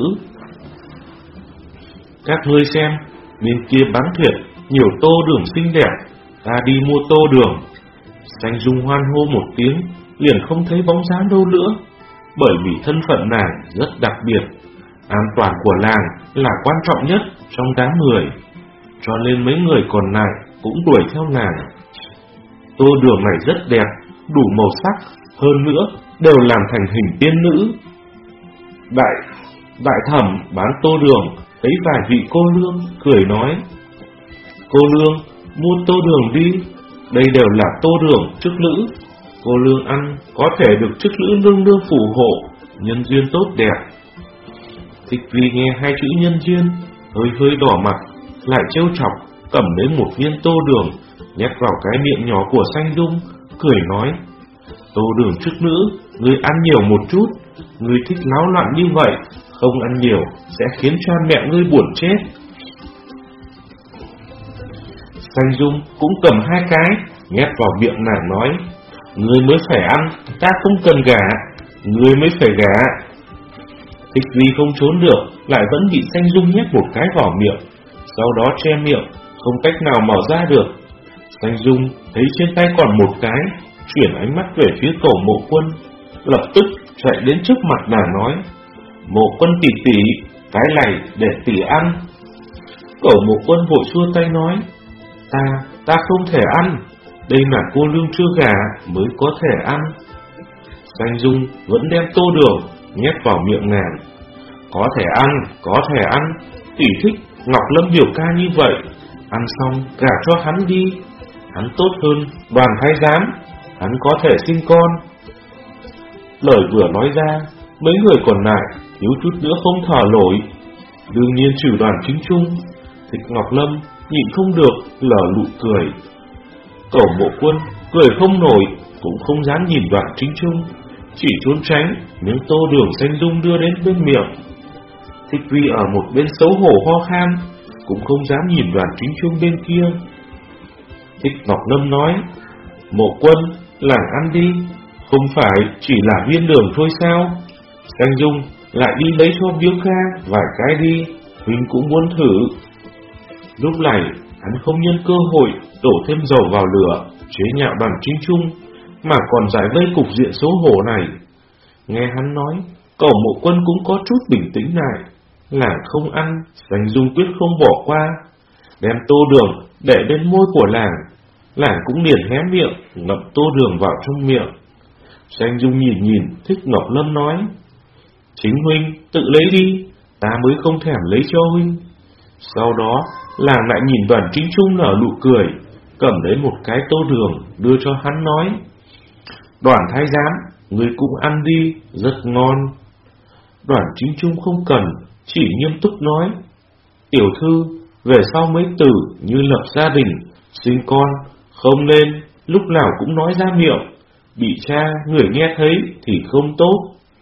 Các ngươi xem, bên kia bán thuyền nhiều tô đường xinh đẹp, ta đi mua tô đường. Sanh Dung hoan hô một tiếng, liền không thấy bóng dáng đâu nữa, bởi vì thân phận nàng rất đặc biệt, an toàn của làng là quan trọng nhất trong đám người, cho nên mấy người còn lại cũng đuổi theo nàng. Tô đường này rất đẹp, đủ màu sắc, hơn nữa đều làm thành hình tiên nữ. Đại đại thẩm bán tô đường thấy vài vị cô nương, cười nói: Cô nương, mua tô đường đi, đây đều là tô đường chức nữ, cô nương ăn có thể được chức nữ nương nương phù hộ, nhân duyên tốt đẹp. Thích Vi nghe hai chữ nhân duyên, hơi hơi đỏ mặt, lại trêu chọc, cầm lấy một viên tô đường, nhét vào cái miệng nhỏ của Sanh Dung, cười nói: Tô đường chức nữ, ngươi ăn nhiều một chút, ngươi thích náo loạn như vậy, không ăn nhiều sẽ khiến cha mẹ ngươi buồn chết. Sanh Dung cũng cầm hai cái, nhét vào miệng nàng nói: Ngươi mới phải ăn, ta không cần gả, ngươi mới phải gả. Thích Vi không trốn được, lại vẫn bị Sanh Dung nhét một cái vào miệng, sau đó che miệng, không cách nào mở ra được. Sanh Dung thấy trên tay còn một cái, chuyển ánh mắt về phía Cẩu Mộ Quân, lập tức chạy đến trước mặt nàng nói: Mộ Quân tỷ tỷ, cái này để tỷ ăn. Cẩu Mộ Quân vội xua tay nói: Ta, ta không thể ăn, đây là cô nương chưa gả mới có thể ăn. Sanh Dung vẫn đem tô đường nhét vào miệng nàng: Có thể ăn, có thể ăn, tỷ thích Ngọc Lâm biểu ca như vậy, ăn xong gả cho hắn đi, hắn tốt hơn Đoàn thái giám, hắn có thể sinh con. Lời vừa nói ra, mấy người còn lại thiếu chút nữa không thở nổi, đương nhiên trừ Đoàn Chính Trung. Thích Ngọc Lâm nhịn không được lở lụ cười. Cẩu Mộ Quân cười không nổi, cũng không dám nhìn Đoàn Chính Trung, chỉ trốn tránh miếng tô đường Sanh Dung đưa đến bên miệng. Thích Vi ở một bên xấu hổ ho khan, cũng không dám nhìn Đoàn Chính Trung bên kia. Thích Ngọc Lâm nói: Mộ Quân, làng ăn đi, không phải chỉ là viên đường thôi sao? Sanh Dung lại đi lấy cho Biếu Ca vài cái đi, huynh cũng muốn thử. Lúc này hắn không nhân cơ hội đổ thêm dầu vào lửa chế nhạo Đoàn Chính Trung, mà còn giải vây cục diện xấu hổ này. Nghe hắn nói, Cẩu Mộ Quân cũng có chút bình tĩnh lại. Làng không ăn, Sanh Dung quyết không bỏ qua, đem tô đường để lên môi của làng. Làng cũng liền hé miệng ngậm tô đường vào trong miệng. Sanh Dung nhìn nhìn Thích Ngọc Lâm nói: Chính huynh tự lấy đi, ta mới không thèm lấy cho huynh. Sau đó làng lại nhìn Đoàn Chính Trung nở nụ cười, cầm lấy một cái tô đường đưa cho hắn nói: Đoàn thái giám, người cũng ăn đi, rất ngon. Đoàn Chính Trung không cần, chỉ nghiêm túc nói: Tiểu thư, về sau mấy tử như lập gia đình, sinh con, không nên lúc nào cũng nói ra miệng, bị cha người nghe thấy thì không tốt.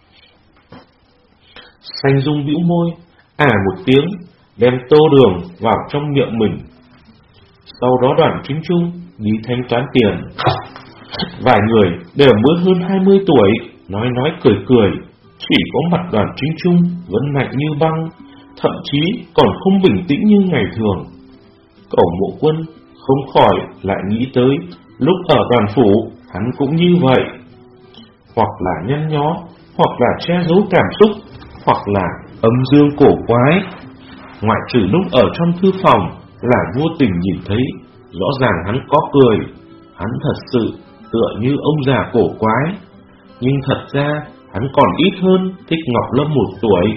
Sanh Dung bĩu môi, à một tiếng, đem tô đường vào trong miệng mình. Sau đó Đoàn Chính Trung đi thanh toán tiền. Vài người đều mới hơn hai mươi tuổi, nói nói cười cười, chỉ có mặt Đoàn Chính Trung vẫn lạnh như băng, thậm chí còn không bình tĩnh như ngày thường. Cẩu Mộ Quân không khỏi lại nghĩ tới lúc ở đoàn phủ hắn cũng như vậy, hoặc là nhăn nhó, hoặc là che giấu cảm xúc, hoặc là âm dương cổ quái. Ngoại trừ lúc ở trong thư phòng là vô tình nhìn thấy, rõ ràng hắn có cười, hắn thật sự tựa như ông già cổ quái, nhưng thật ra hắn còn ít hơn Thích Ngọc Lâm một tuổi.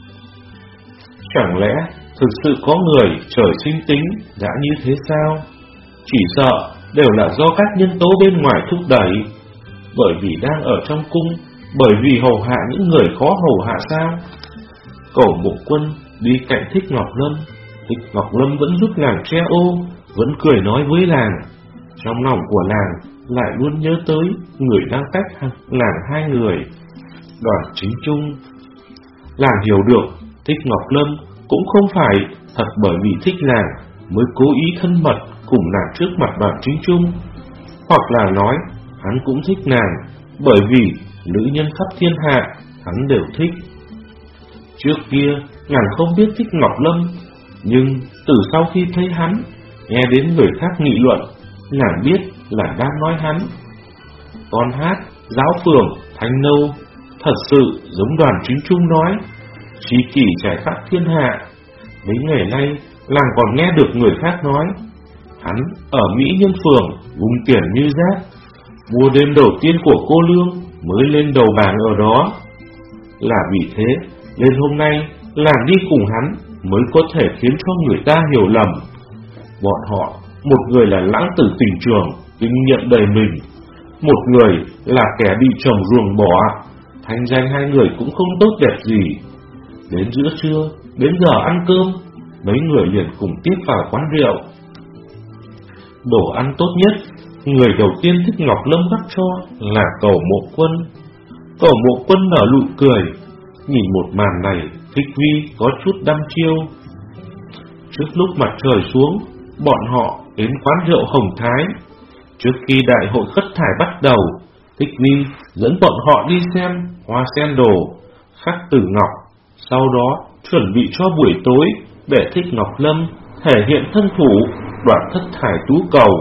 Chẳng lẽ thực sự có người trời sinh tính đã như thế sao? Chỉ sợ đều là do các nhân tố bên ngoài thúc đẩy. Bởi vì đang ở trong cung, bởi vì hầu hạ những người khó hầu hạ sao? Cẩu Mộ Quân đi cạnh Thích Ngọc Lâm, Thích Ngọc Lâm vẫn giúp làng che ô, vẫn cười nói với làng. Trong lòng của làng lại luôn nhớ tới người đang cách làng hai người, Đoàn Chính Trung. Làng hiểu được Thích Ngọc Lâm cũng không phải thật bởi vì thích làng mới cố ý thân mật cùng nàng trước mặt Đoàn Chính Trung, hoặc là nói hắn cũng thích nàng bởi vì nữ nhân khắp thiên hạ hắn đều thích. Trước kia nàng không biết Thích Ngọc Lâm, nhưng từ sau khi thấy hắn, nghe đến người khác nghị luận, nàng biết là đang nói hắn. Con hát, giáo phường, thanh nâu, thật sự giống Đoàn Chính Trung nói, trí kỷ trải khắp thiên hạ. Mấy ngày nay làng còn nghe được người khác nói hắn ở Mỹ Nhân Phường vung tiền như rác, mua đêm đầu tiên của cô Lương mới lên đầu bảng ở đó. Là vì thế nên hôm nay làng đi cùng hắn mới có thể khiến cho người ta hiểu lầm. Bọn họ, một người là lãng tử tình trường, kinh nghiệm đầy mình, một người là kẻ bị chồng ruồng bỏ, thành danh hai người cũng không tốt đẹp gì. Đến giữa trưa, đến giờ ăn cơm, mấy người liền cùng tiếp vào quán rượu. Đồ ăn tốt nhất, người đầu tiên Thích Ngọc Lâm gắp cho là Cẩu Mộ Quân. Cẩu Mộ Quân nở nụ cười, nhìn một màn này, Thích Vi có chút đăm chiêu. Trước lúc mặt trời xuống, bọn họ đến quán rượu Hồng Thái. Trước khi đại hội khất thải bắt đầu, Thích Vi dẫn bọn họ đi xem hoa sen đồ, khắc tử ngọc, sau đó chuẩn bị cho buổi tối để Thích Ngọc Lâm thể hiện thân thủ đoạt thất thải tú cầu.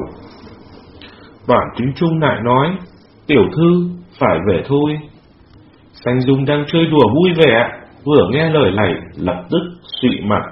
Đoàn Chính Trung lại nói: Tiểu thư phải về thôi. Sanh Dung đang chơi đùa vui vẻ, vừa nghe lời này lập tức xị mặt.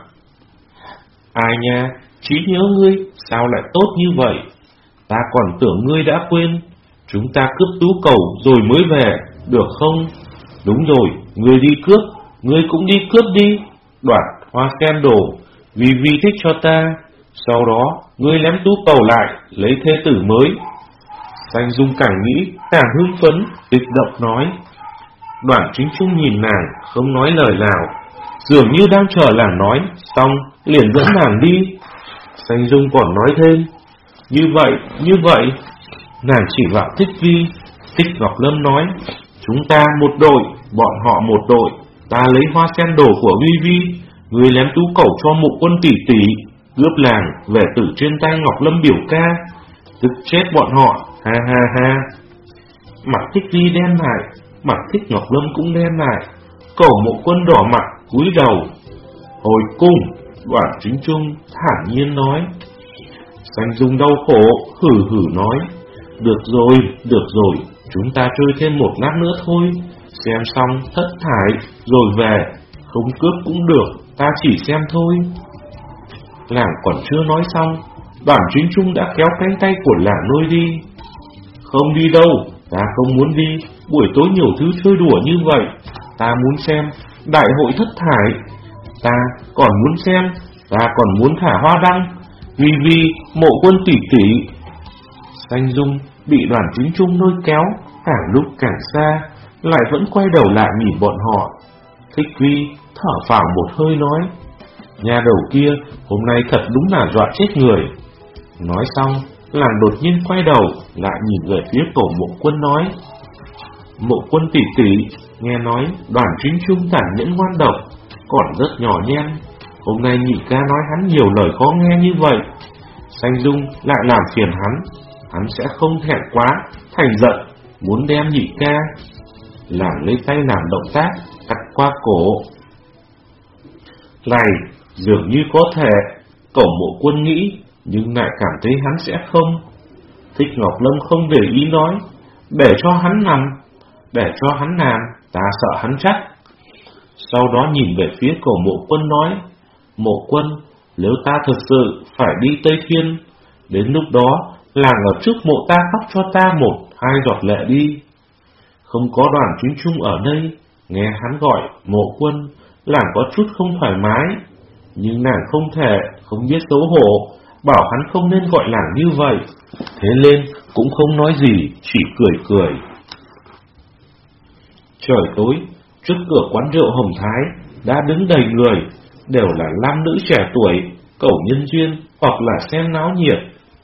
Ai nha, trí nhớ ngươi sao lại tốt như vậy? Ta còn tưởng ngươi đã quên. Chúng ta cướp tú cầu rồi mới về, được không? Đúng rồi, ngươi đi cướp, ngươi cũng đi cướp đi. Đoạt hoa sen đồ, vì vì thích cho ta. Sau đó, ngươi ném tú cầu lại, lấy thê tử mới. Sanh Dung càng nghĩ, càng hưng phấn, kích động nói. Đoàn Chính Trung nhìn nàng, không nói lời nào, dường như đang chờ nàng nói, xong liền dẫn nàng đi. Sanh Dung còn nói thêm, như vậy, như vậy. Nàng chỉ vào Thích Vi. Thích Ngọc Lâm nói, chúng ta một đội, bọn họ một đội. Ta lấy hoa sen đồ của Vi Vi, người ném tú cầu cho Mộ Quân tỷ tỷ, cướp làng về tử trên tay Ngọc Lâm biểu ca. Tức chết bọn họ, ha ha ha. Mặt Thích Vi đen lại, mặt Thích Ngọc Lâm cũng đen lại. Cẩu Mộ Quân đỏ mặt, cúi đầu. Hồi cung, Đoàn Chính Trung thản nhiên nói. Sanh Dung đau khổ, hử hử nói. Được rồi, được rồi, chúng ta chơi thêm một lát nữa thôi. Xem xong thất thải rồi về, không cướp cũng được, ta chỉ xem thôi. Làng còn chưa nói xong, Đoàn Chính Trung đã kéo cánh tay của làng lôi đi. Không đi đâu, ta không muốn đi. Buổi tối nhiều thứ chơi đùa như vậy, ta muốn xem đại hội thất thải. Ta còn muốn xem ta còn muốn thả hoa đăng, vì vì Mộ Quân tỷ tỷ. Xanh Dung bị Đoàn Chính Trung lôi kéo, càng lúc càng xa, lại vẫn quay đầu lại nhìn bọn họ. Thích Vi thở phào một hơi nói, nhà đầu kia hôm nay thật đúng là dọa chết người. Nói xong, nàng đột nhiên quay đầu lại nhìn về phía Cổ Mộ Quân nói, Mộ Quân tỷ tỷ, nghe nói Đoàn Chính Trung tàn nhẫn ngoan độc, còn rất nhỏ nhen. Hôm nay nhị ca nói hắn nhiều lời khó nghe như vậy, Xanh Dung lại làm phiền hắn, hắn sẽ không thẹn quá, thành giận, muốn đem nhị ca. Làm lấy tay làm động tác, cắt qua cổ. Này, dường như có thể, Cổ Mộ Quân nghĩ, nhưng lại cảm thấy hắn sẽ không. Thích Ngọc Lâm không để ý nói, để cho hắn nằm, để cho hắn làm, ta sợ hắn trách. Sau đó nhìn về phía Cổ Mộ Quân nói, Mộ Quân, nếu ta thật sự phải đi Tây Thiên, đến lúc đó làng ở trước mộ ta khóc cho ta một hai giọt lệ đi. Không có Đoàn Chính Trung ở đây, nghe hắn gọi Mộ Quân, làng có chút không thoải mái, nhưng nàng không thể không biết xấu hổ, bảo hắn không nên gọi làng như vậy. Thế nên cũng không nói gì, chỉ cười cười. Trời tối, trước cửa quán rượu Hồng Thái đã đứng đầy người, đều là nam nữ trẻ tuổi, cầu nhân duyên hoặc là xem náo nhiệt.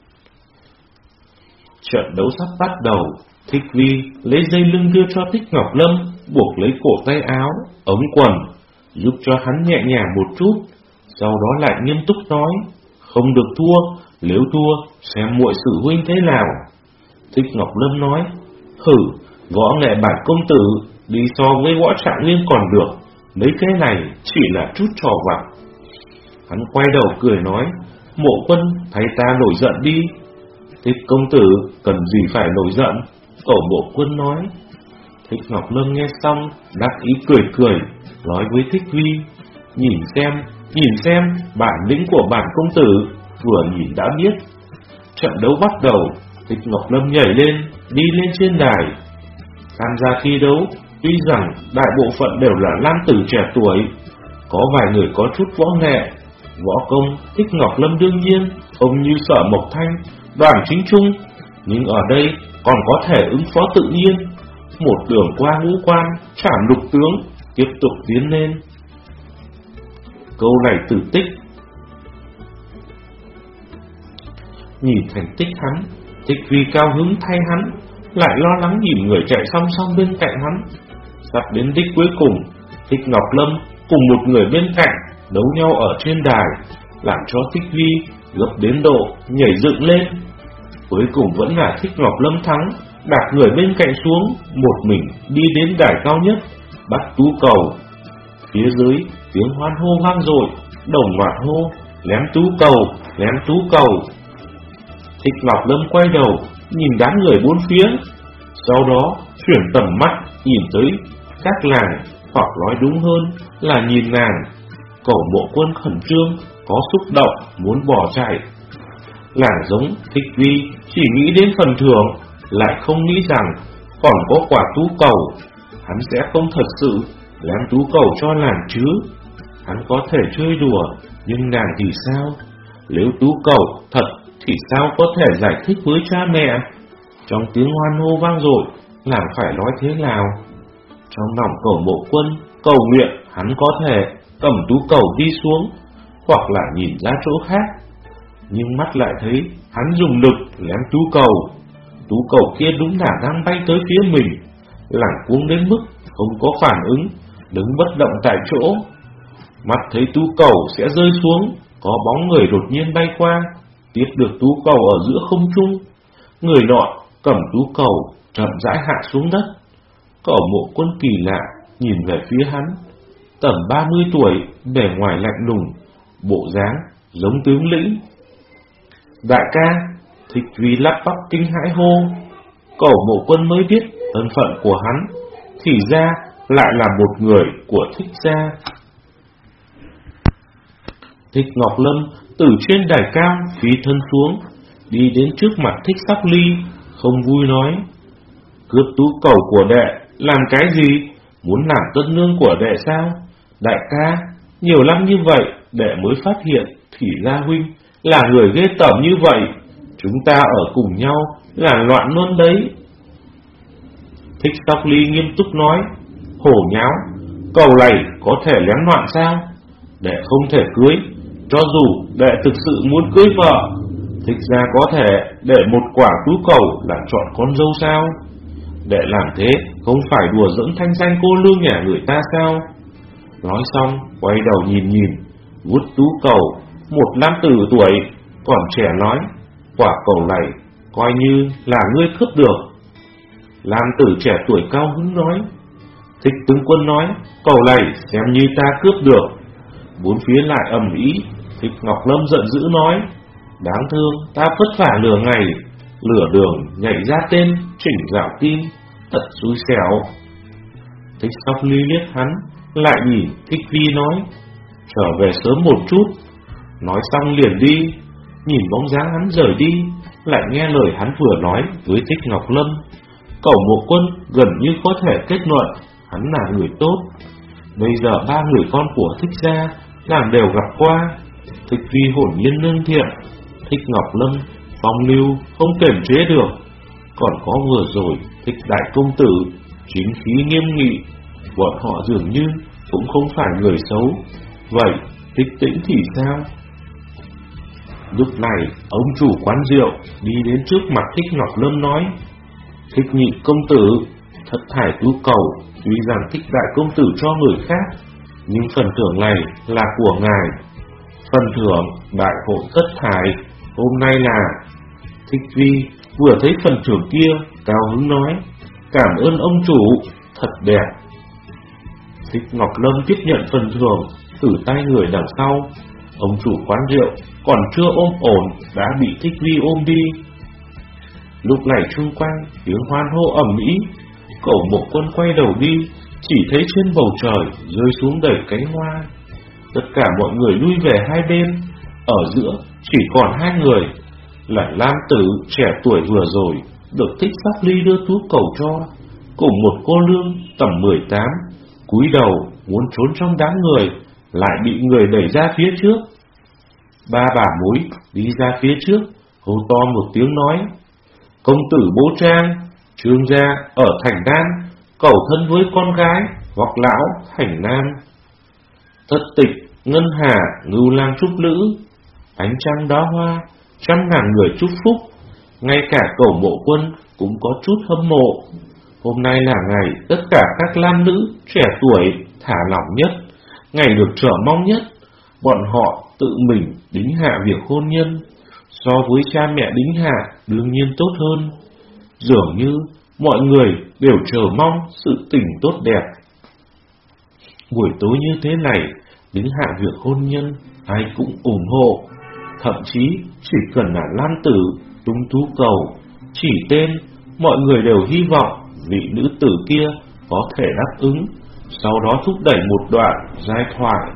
Trận đấu sắp bắt đầu, Thích Vi lấy dây lưng đưa cho Thích Ngọc Lâm, buộc lấy cổ tay áo, ống quần, giúp cho hắn nhẹ nhàng một chút, sau đó lại nghiêm túc nói, không được thua, nếu thua, xem muội xử huynh thế nào. Thích Ngọc Lâm nói, hử, võ nghệ bản công tử, đi so với võ trạng nguyên còn được, mấy cái này chỉ là chút trò vặt. Hắn quay đầu cười nói, Mộ Quân, thấy ta nổi giận đi. Thích công tử, cần gì phải nổi giận? Cổ Mộ Quân nói. Thích Ngọc Lâm nghe xong, đắc ý cười cười, nói với Thích Vi, nhìn xem, nhìn xem, bản lĩnh của bản công tử, vừa nhìn đã biết. Trận đấu bắt đầu, Thích Ngọc Lâm nhảy lên, đi lên trên đài. Tham gia thi đấu, tuy rằng đại bộ phận đều là nam tử trẻ tuổi, có vài người có chút võ nghệ, võ công. Thích Ngọc Lâm đương nhiên không như Sở Mộc Thanh, Đoàn Chính Trung, nhưng ở đây còn có thể ứng phó tự nhiên, một đường qua ngũ quan, trảm lục tướng, tiếp tục tiến lên. Câu này từ Tích. Nhìn thành tích hắn, Thích Vi cao hứng thay hắn, lại lo lắng nhìn người chạy song song bên cạnh hắn. Sắp đến đích cuối cùng, Thích Ngọc Lâm cùng một người bên cạnh đấu nhau ở trên đài, làm cho Thích Vi gấp đến độ nhảy dựng lên. Cuối cùng vẫn là Thích Ngọc Lâm thắng, đạp người bên cạnh xuống, một mình đi đến đài cao nhất, bắt tú cầu. Phía dưới tiếng hoan hô vang dội, đồng loạt hô, lém tú cầu, lém tú cầu. Thích Ngọc Lâm quay đầu, nhìn đám người bốn phía, sau đó chuyển tầm mắt nhìn tới các làng, hoặc nói đúng hơn là nhìn nàng. Cổ Mộ Quân khẩn trương, có xúc động, muốn bỏ chạy. Làng giống Thích Vi chỉ nghĩ đến phần thưởng, lại không nghĩ rằng còn có quả tú cầu. Hắn sẽ không thật sự lém tú cầu cho làng chứ. Hắn có thể chơi đùa, nhưng nàng thì sao? Nếu tú cầu thật thì sao có thể giải thích với cha mẹ? Trong tiếng hoan hô vang dội, làng phải nói thế nào? Trong lòng Cổ Mộ Quân cầu nguyện hắn có thể cầm tú cầu đi xuống, hoặc là nhìn ra chỗ khác. Nhưng mắt lại thấy hắn dùng lực lém tú cầu. Tú cầu kia đúng là đang bay tới phía mình. Làng cuống đến mức không có phản ứng, đứng bất động tại chỗ. Mắt thấy tú cầu sẽ rơi xuống, có bóng người đột nhiên bay qua, tiếp được tú cầu ở giữa không trung. Người nọ cầm tú cầu chậm rãi hạ xuống đất. Cổ Mộ Quân kỳ lạ nhìn về phía hắn, tầm ba mươi tuổi, bề ngoài lạnh lùng, bộ dáng giống tướng lĩnh. Đại ca, Thích Vi lắp bắp kinh hãi hô. Cổ Mộ Quân mới biết thân phận của hắn, thì ra lại là một người của Thích gia. Thích Ngọc Lâm từ trên đài cao phi thân xuống, đi đến trước mặt Thích Sắc Ly, không vui nói, cướp tú cầu của đệ làm cái gì? Muốn làm tân nương của đệ sao? Đại ca, nhiều năm như vậy đệ mới phát hiện thì ra huynh là người ghê tởm như vậy, chúng ta ở cùng nhau là loạn luôn đấy. Thích Sóc Ly nghiêm túc nói, hổ nháo, cậu này có thể lén loạn sao? Đệ không thể cưới, cho dù đệ thực sự muốn cưới vợ, Thích ra có thể để một quả túi cầu là chọn con dâu sao? Đệ làm thế không phải đùa giỡn thanh danh cô lương nhà người ta sao? Nói xong quay đầu nhìn nhìn, vút tú cầu, một nam tử tuổi còn trẻ nói, quả cầu này coi như là ngươi cướp được. Nam tử trẻ tuổi cao hứng nói, Thích tướng quân nói, cầu này xem như ta cướp được. Bốn phía lại ầm ĩ. Thích Ngọc Lâm giận dữ nói, đáng thương ta vất vả nửa ngày, lửa đường nhảy ra tên chỉnh gạo tim, thật xui xẻo. Thích Sóc Ly liếc hắn, lại nhìn Thích Vi nói, trở về sớm một chút. Nói xong liền đi. Nhìn bóng dáng hắn rời đi, lại nghe lời hắn vừa nói với Thích Ngọc Lâm. Cẩu Mộ Quân gần như có thể kết luận hắn là người tốt. Bây giờ ba người con của Thích gia nàng đều gặp qua. Thích Vi hồn nhiên lương thiện, Thích Ngọc Lâm phong lưu không kiềm chế được, còn có vừa rồi Thích đại công tử chính khí nghiêm nghị. Bọn họ dường như cũng không phải người xấu. Vậy Thích Tĩnh thì sao? Lúc này ông chủ quán rượu đi đến trước mặt Thích Ngọc Lâm nói, Thích nhị công tử, thất thải tú cầu tuy rằng Thích đại công tử cho người khác, nhưng phần thưởng này là của ngài. Phần thưởng đại hội thất thải hôm nay là... Thích Vi vừa thấy phần thưởng kia cao hứng nói, cảm ơn ông chủ, thật đẹp. Thích Ngọc Lâm tiếp nhận phần thưởng từ tay người đằng sau. Ông chủ quán rượu còn chưa ôm ổn đã bị Thích Vi ôm đi. Lúc này chung quanh tiếng hoan hô ầm ĩ. Cẩu Mộ Quân quay đầu đi, chỉ thấy trên bầu trời rơi xuống đầy cánh hoa. Tất cả mọi người lui về hai bên, ở giữa chỉ còn hai người, là nam tử trẻ tuổi vừa rồi được Thích Sóc Ly đưa tú cầu cho, cùng một cô lương tầm mười tám, cúi đầu muốn trốn trong đám người, lại bị người đẩy ra phía trước. Ba bà mối đi ra phía trước, hô to một tiếng nói, công tử Bố Trang, Trương gia ở Thành Nam, cầu thân với con gái hoặc lão Thành Nam. Thất tịch, ngân hà, ngưu lang trúc lữ, ánh trăng đóa hoa, trăm ngàn người chúc phúc. Ngay cả Cẩu Mộ Quân cũng có chút hâm mộ. Hôm nay là ngày tất cả các nam nữ trẻ tuổi thả lỏng nhất, ngày được chờ mong nhất. Bọn họ tự mình đính hạ việc hôn nhân, so với cha mẹ đính hạ đương nhiên tốt hơn. Dường như mọi người đều chờ mong sự tình tốt đẹp. Buổi tối như thế này, đính hạ việc hôn nhân ai cũng ủng hộ. Thậm chí chỉ cần là nam tử tung tú cầu, chỉ tên, mọi người đều hy vọng vị nữ tử kia có thể đáp ứng, sau đó thúc đẩy một đoạn giai thoại.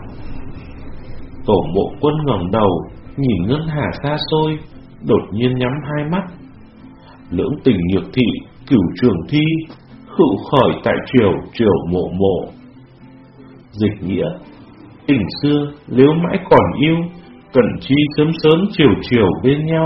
Cẩu Mộ Quân ngẩng đầu nhìn ngân hà xa xôi, đột nhiên nhắm hai mắt. Lưỡng tình nhược thị, cửu trường thi, hữu khởi tại triều triều mộ mộ. Dịch nghĩa, tình xưa nếu mãi còn yêu, cần chi sớm sớm chiều chiều bên nhau.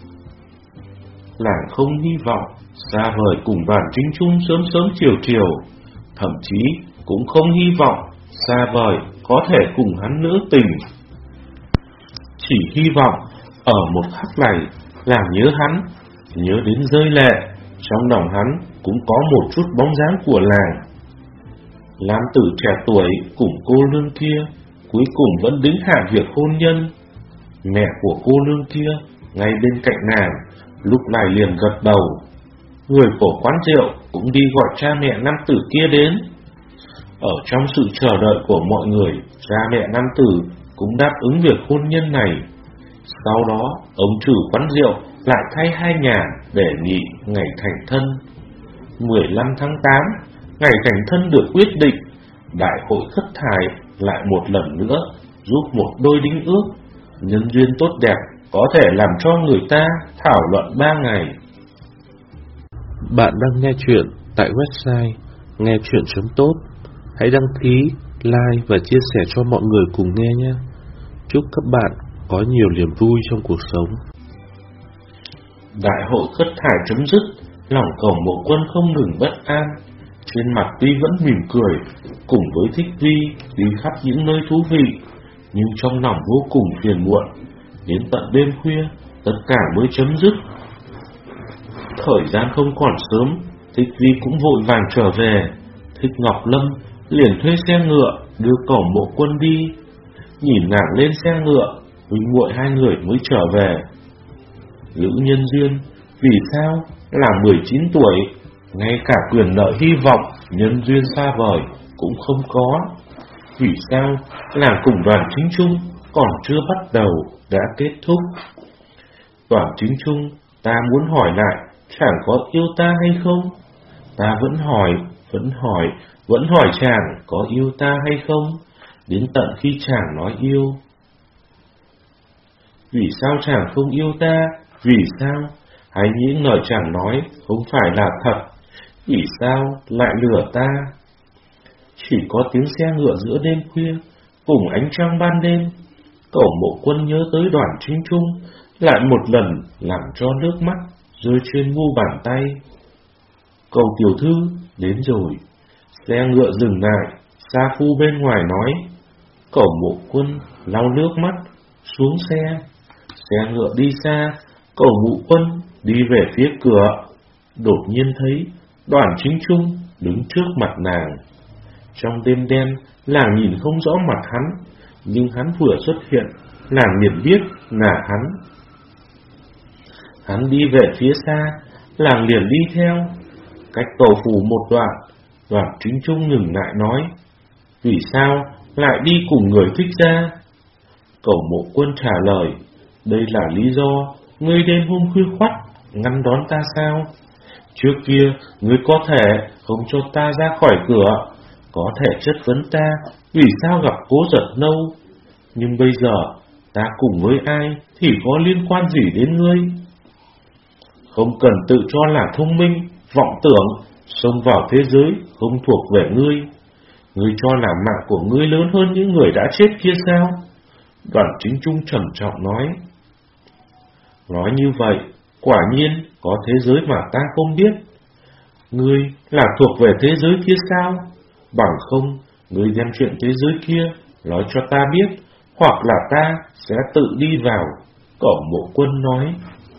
Làng không hy vọng xa vời cùng bản chính chung sớm sớm chiều chiều, thậm chí cũng không hy vọng xa vời có thể cùng hắn nữ tình. Chỉ hy vọng ở một khắc này làm nhớ hắn, nhớ đến rơi lệ, trong lòng hắn cũng có một chút bóng dáng của làng. Nam tử trẻ tuổi cùng cô nương kia cuối cùng vẫn đính hạ việc hôn nhân. Mẹ của cô nương kia ngay bên cạnh nàng lúc này liền gật đầu. Người của quán rượu cũng đi gọi cha mẹ nam tử kia đến. Ở trong sự chờ đợi của mọi người, cha mẹ nam tử cũng đáp ứng việc hôn nhân này. Sau đó ông chủ quán rượu lại thay hai nhà để nghị ngày thành thân. mười lăm tháng tám, ngày thành thân được quyết định. Đại hội thất thải lại một lần nữa giúp một đôi đính ước, nhân duyên tốt đẹp có thể làm cho người ta thảo luận ba ngày. Bạn đang nghe chuyện tại website nghe chuyện chấm tốt. Hãy đăng ký, like và chia sẻ cho mọi người cùng nghe nhé. Chúc các bạn có nhiều niềm vui trong cuộc sống. Đại hội khất thải chấm dứt, lòng Cẩu Mộ Quân không ngừng bất an. Trên mặt tuy vẫn mỉm cười, cùng với Thích Vi đi khắp những nơi thú vị, nhưng trong lòng vô cùng phiền muộn. Đến tận đêm khuya, tất cả mới chấm dứt. Thời gian không còn sớm, Thích Vi cũng vội vàng trở về. Thích Ngọc Lâm liền thuê xe ngựa đưa Cẩu Mộ Quân đi. Nhìn nàng lên xe ngựa, huynh muội hai người mới trở về. Lữ Nhân Duyên vì sao là mười chín tuổi, ngay cả quyền lợi hy vọng nhân duyên xa vời cũng không có. Vì sao nàng cùng Đoàn Chính Trung còn chưa bắt đầu đã kết thúc? Đoàn Chính Trung, ta muốn hỏi lại, chàng có yêu ta hay không? Ta vẫn hỏi, vẫn hỏi, vẫn hỏi chàng có yêu ta hay không, đến tận khi chàng nói yêu. Vì sao chàng không yêu ta? Vì sao? Hay những lời chàng nói không phải là thật? Vì sao lại lừa ta? Chỉ có tiếng xe ngựa giữa đêm khuya, cùng ánh trăng ban đêm, Cẩu Mộ Quân nhớ tới Đoàn Chính Trung, lại một lần làm cho nước mắt rơi trên mu bàn tay. Cậu tiểu thư, đến rồi. Xe ngựa dừng lại, Sa Phu bên ngoài nói. Cẩu Mộ Quân lau nước mắt, xuống xe. Xe ngựa đi xa, Cẩu Mộ Quân đi về phía cửa, đột nhiên thấy Đoàn Chính Trung đứng trước mặt nàng. Trong đêm đen, nàng nhìn không rõ mặt hắn, nhưng hắn vừa xuất hiện, nàng liền biết là hắn. Hắn đi về phía xa, nàng liền đi theo. Cách cầu phủ một đoạn, Đoàn Chính Trung ngừng lại nói, vì sao lại đi cùng người thích ra? Cẩu Mộ Quân trả lời, đây là lý do ngươi đêm hôm khuya khoắt ngăn đón ta sao? Trước kia ngươi có thể không cho ta ra khỏi cửa, có thể chất vấn ta vì sao gặp Cố Giật Nâu, nhưng bây giờ ta cùng với ai thì có liên quan gì đến ngươi? Không cần tự cho là thông minh, vọng tưởng, xông vào thế giới không thuộc về ngươi. Ngươi cho là mạng của ngươi lớn hơn những người đã chết kia sao? Đoàn Chính Trung trầm trọng nói. Nói như vậy, quả nhiên có thế giới mà ta không biết. Ngươi là thuộc về thế giới kia sao? Bằng không, ngươi đem chuyện thế giới kia nói cho ta biết, hoặc là ta sẽ tự đi vào. Cẩu Mộ Quân nói.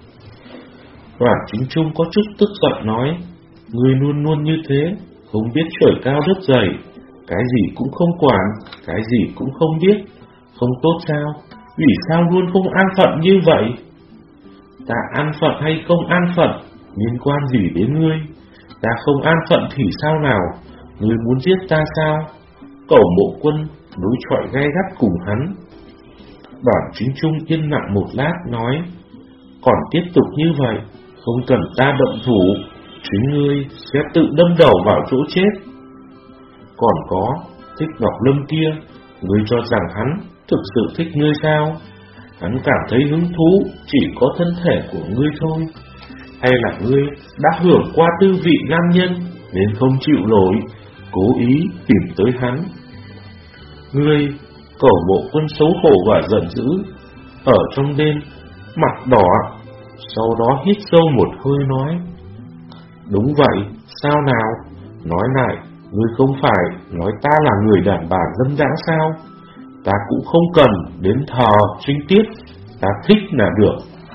Đoàn Chính Trung có chút tức giận nói, ngươi luôn luôn như thế, không biết trời cao đất dày, cái gì cũng không quản, cái gì cũng không biết, không tốt sao? Vì sao luôn không an phận như vậy? Ta an phận hay không an phận, liên quan gì đến ngươi? Ta không an phận thì sao nào? Ngươi muốn giết ta sao? Cẩu Mộ Quân đối chọi gay gắt cùng hắn. Đoàn Chính Trung yên lặng một lát nói, còn tiếp tục như vậy, không cần ta động thủ, chính ngươi sẽ tự đâm đầu vào chỗ chết. Còn có Thích Ngọc Lâm kia, ngươi cho rằng hắn thực sự thích ngươi sao? Hắn cảm thấy hứng thú chỉ có thân thể của ngươi thôi, hay là ngươi đã hưởng qua tư vị nam nhân nên không chịu nổi, cố ý tìm tới hắn? Ngươi, Cẩu Mộ Quân xấu hổ và giận dữ, ở trong đêm mặt đỏ, sau đó hít sâu một hơi nói, đúng vậy, sao nào? Nói lại, ngươi không phải nói ta là người đàn bà dâm dã sao? Ta cũng không cần đến thờ trinh tiết, ta thích là được.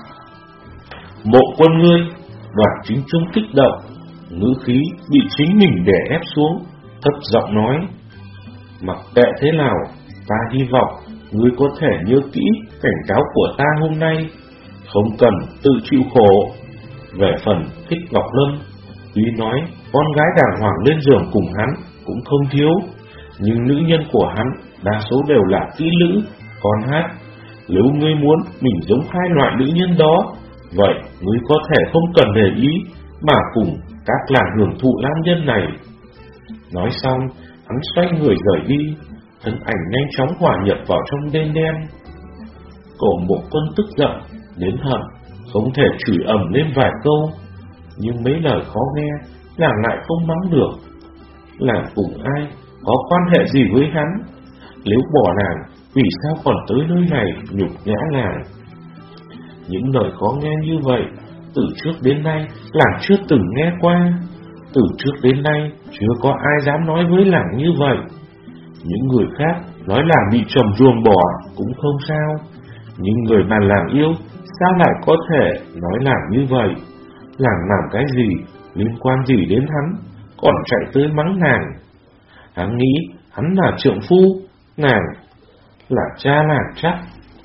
Mộ Quân ngươi, Đoàn Chính Trung kích động, ngữ khí bị chính mình đè ép xuống, thấp giọng nói, mặc kệ thế nào, ta hy vọng ngươi có thể nhớ kỹ cảnh cáo của ta hôm nay, không cần tự chịu khổ. Về phần Thích Ngọc Lâm, tuy nói con gái đàng hoàng lên giường cùng hắn cũng không thiếu, nhưng nữ nhân của hắn đa số đều là kỹ nữ, con hát. Nếu ngươi muốn mình giống hai loại nữ nhân đó, vậy ngươi có thể không cần để ý mà cùng các làng hưởng thụ nam nhân này. Nói xong, hắn xoay người rời đi, thân ảnh nhanh chóng hòa nhập vào trong đêm đen. Cẩu Mộ Quân tức giận đến hận, không thể chửi ầm lên vài câu, nhưng mấy lời khó nghe nàng lại không mắng được. Nàng cùng ai, có quan hệ gì với hắn? Nếu bỏ nàng, vì sao còn tới nơi này nhục nhã làng? Những lời khó nghe như vậy, từ trước đến nay làng chưa từng nghe qua. Từ trước đến nay chưa có ai dám nói với làng như vậy. Những người khác nói làng bị trầm ruồng bỏ cũng không sao, nhưng người mà làng yêu sao lại có thể nói làng như vậy? Làng làm cái gì, liên quan gì đến hắn, còn chạy tới mắng nàng? Hắn nghĩ hắn là trượng phu, nàng là cha làng chắc.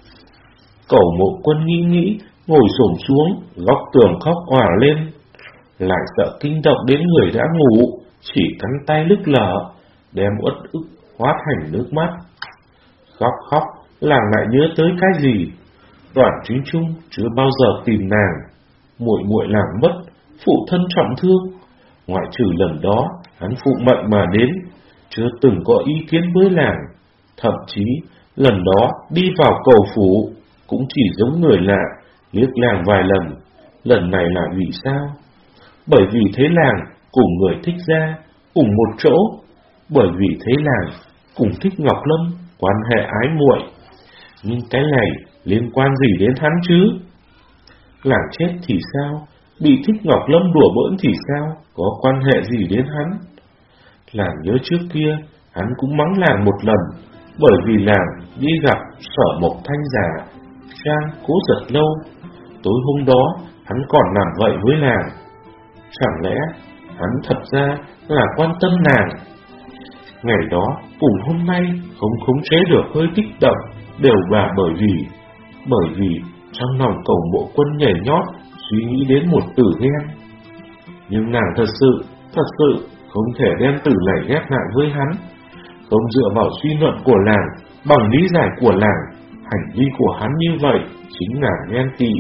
Cẩu Mộ Quân nghĩ nghĩ, ngồi xổm xuống góc tường khóc òa lên. Lại sợ kinh động đến người đã ngủ, chỉ cắn tay lức lở, đem uất ức hóa thành nước mắt. Khóc khóc, làng lại nhớ tới cái gì? Đoàn Chính Trung chưa bao giờ tìm nàng. Muội muội làng mất, phụ thân trọng thương. Ngoại trừ lần đó hắn phụ mệnh mà đến, chưa từng có ý kiến với làng. Thậm chí lần đó đi vào cầu phủ cũng chỉ giống người lạ, liếc làng vài lần. Lần này là vì sao? Bởi vì thấy làng cùng người thích gia cùng một chỗ, bởi vì thấy làng cùng thích Ngọc Lâm quan hệ ái muội. Nhưng cái này liên quan gì đến hắn chứ? Làng chết thì sao? Bị thích Ngọc Lâm đùa bỡn thì sao? Có quan hệ gì đến hắn? Làng nhớ trước kia hắn cũng mắng làng một lần, bởi vì làng đi gặp Sở Mộc Thanh giả trang Cố Giật Lâu. Tối hôm đó hắn còn làm vậy với làng. Chẳng lẽ hắn thật ra là quan tâm nàng? Ngày đó cùng hôm nay không khống chế được hơi kích động, đều là bởi vì Bởi vì trong lòng Cẩu Mộ Quân nhảy nhót, suy nghĩ đến một từ ghen. Nhưng nàng thật sự, thật sự không thể đem từ này ghét lại với hắn. Không dựa vào suy luận của làng, bằng lý giải của làng, hành vi của hắn như vậy chính là ghen tị.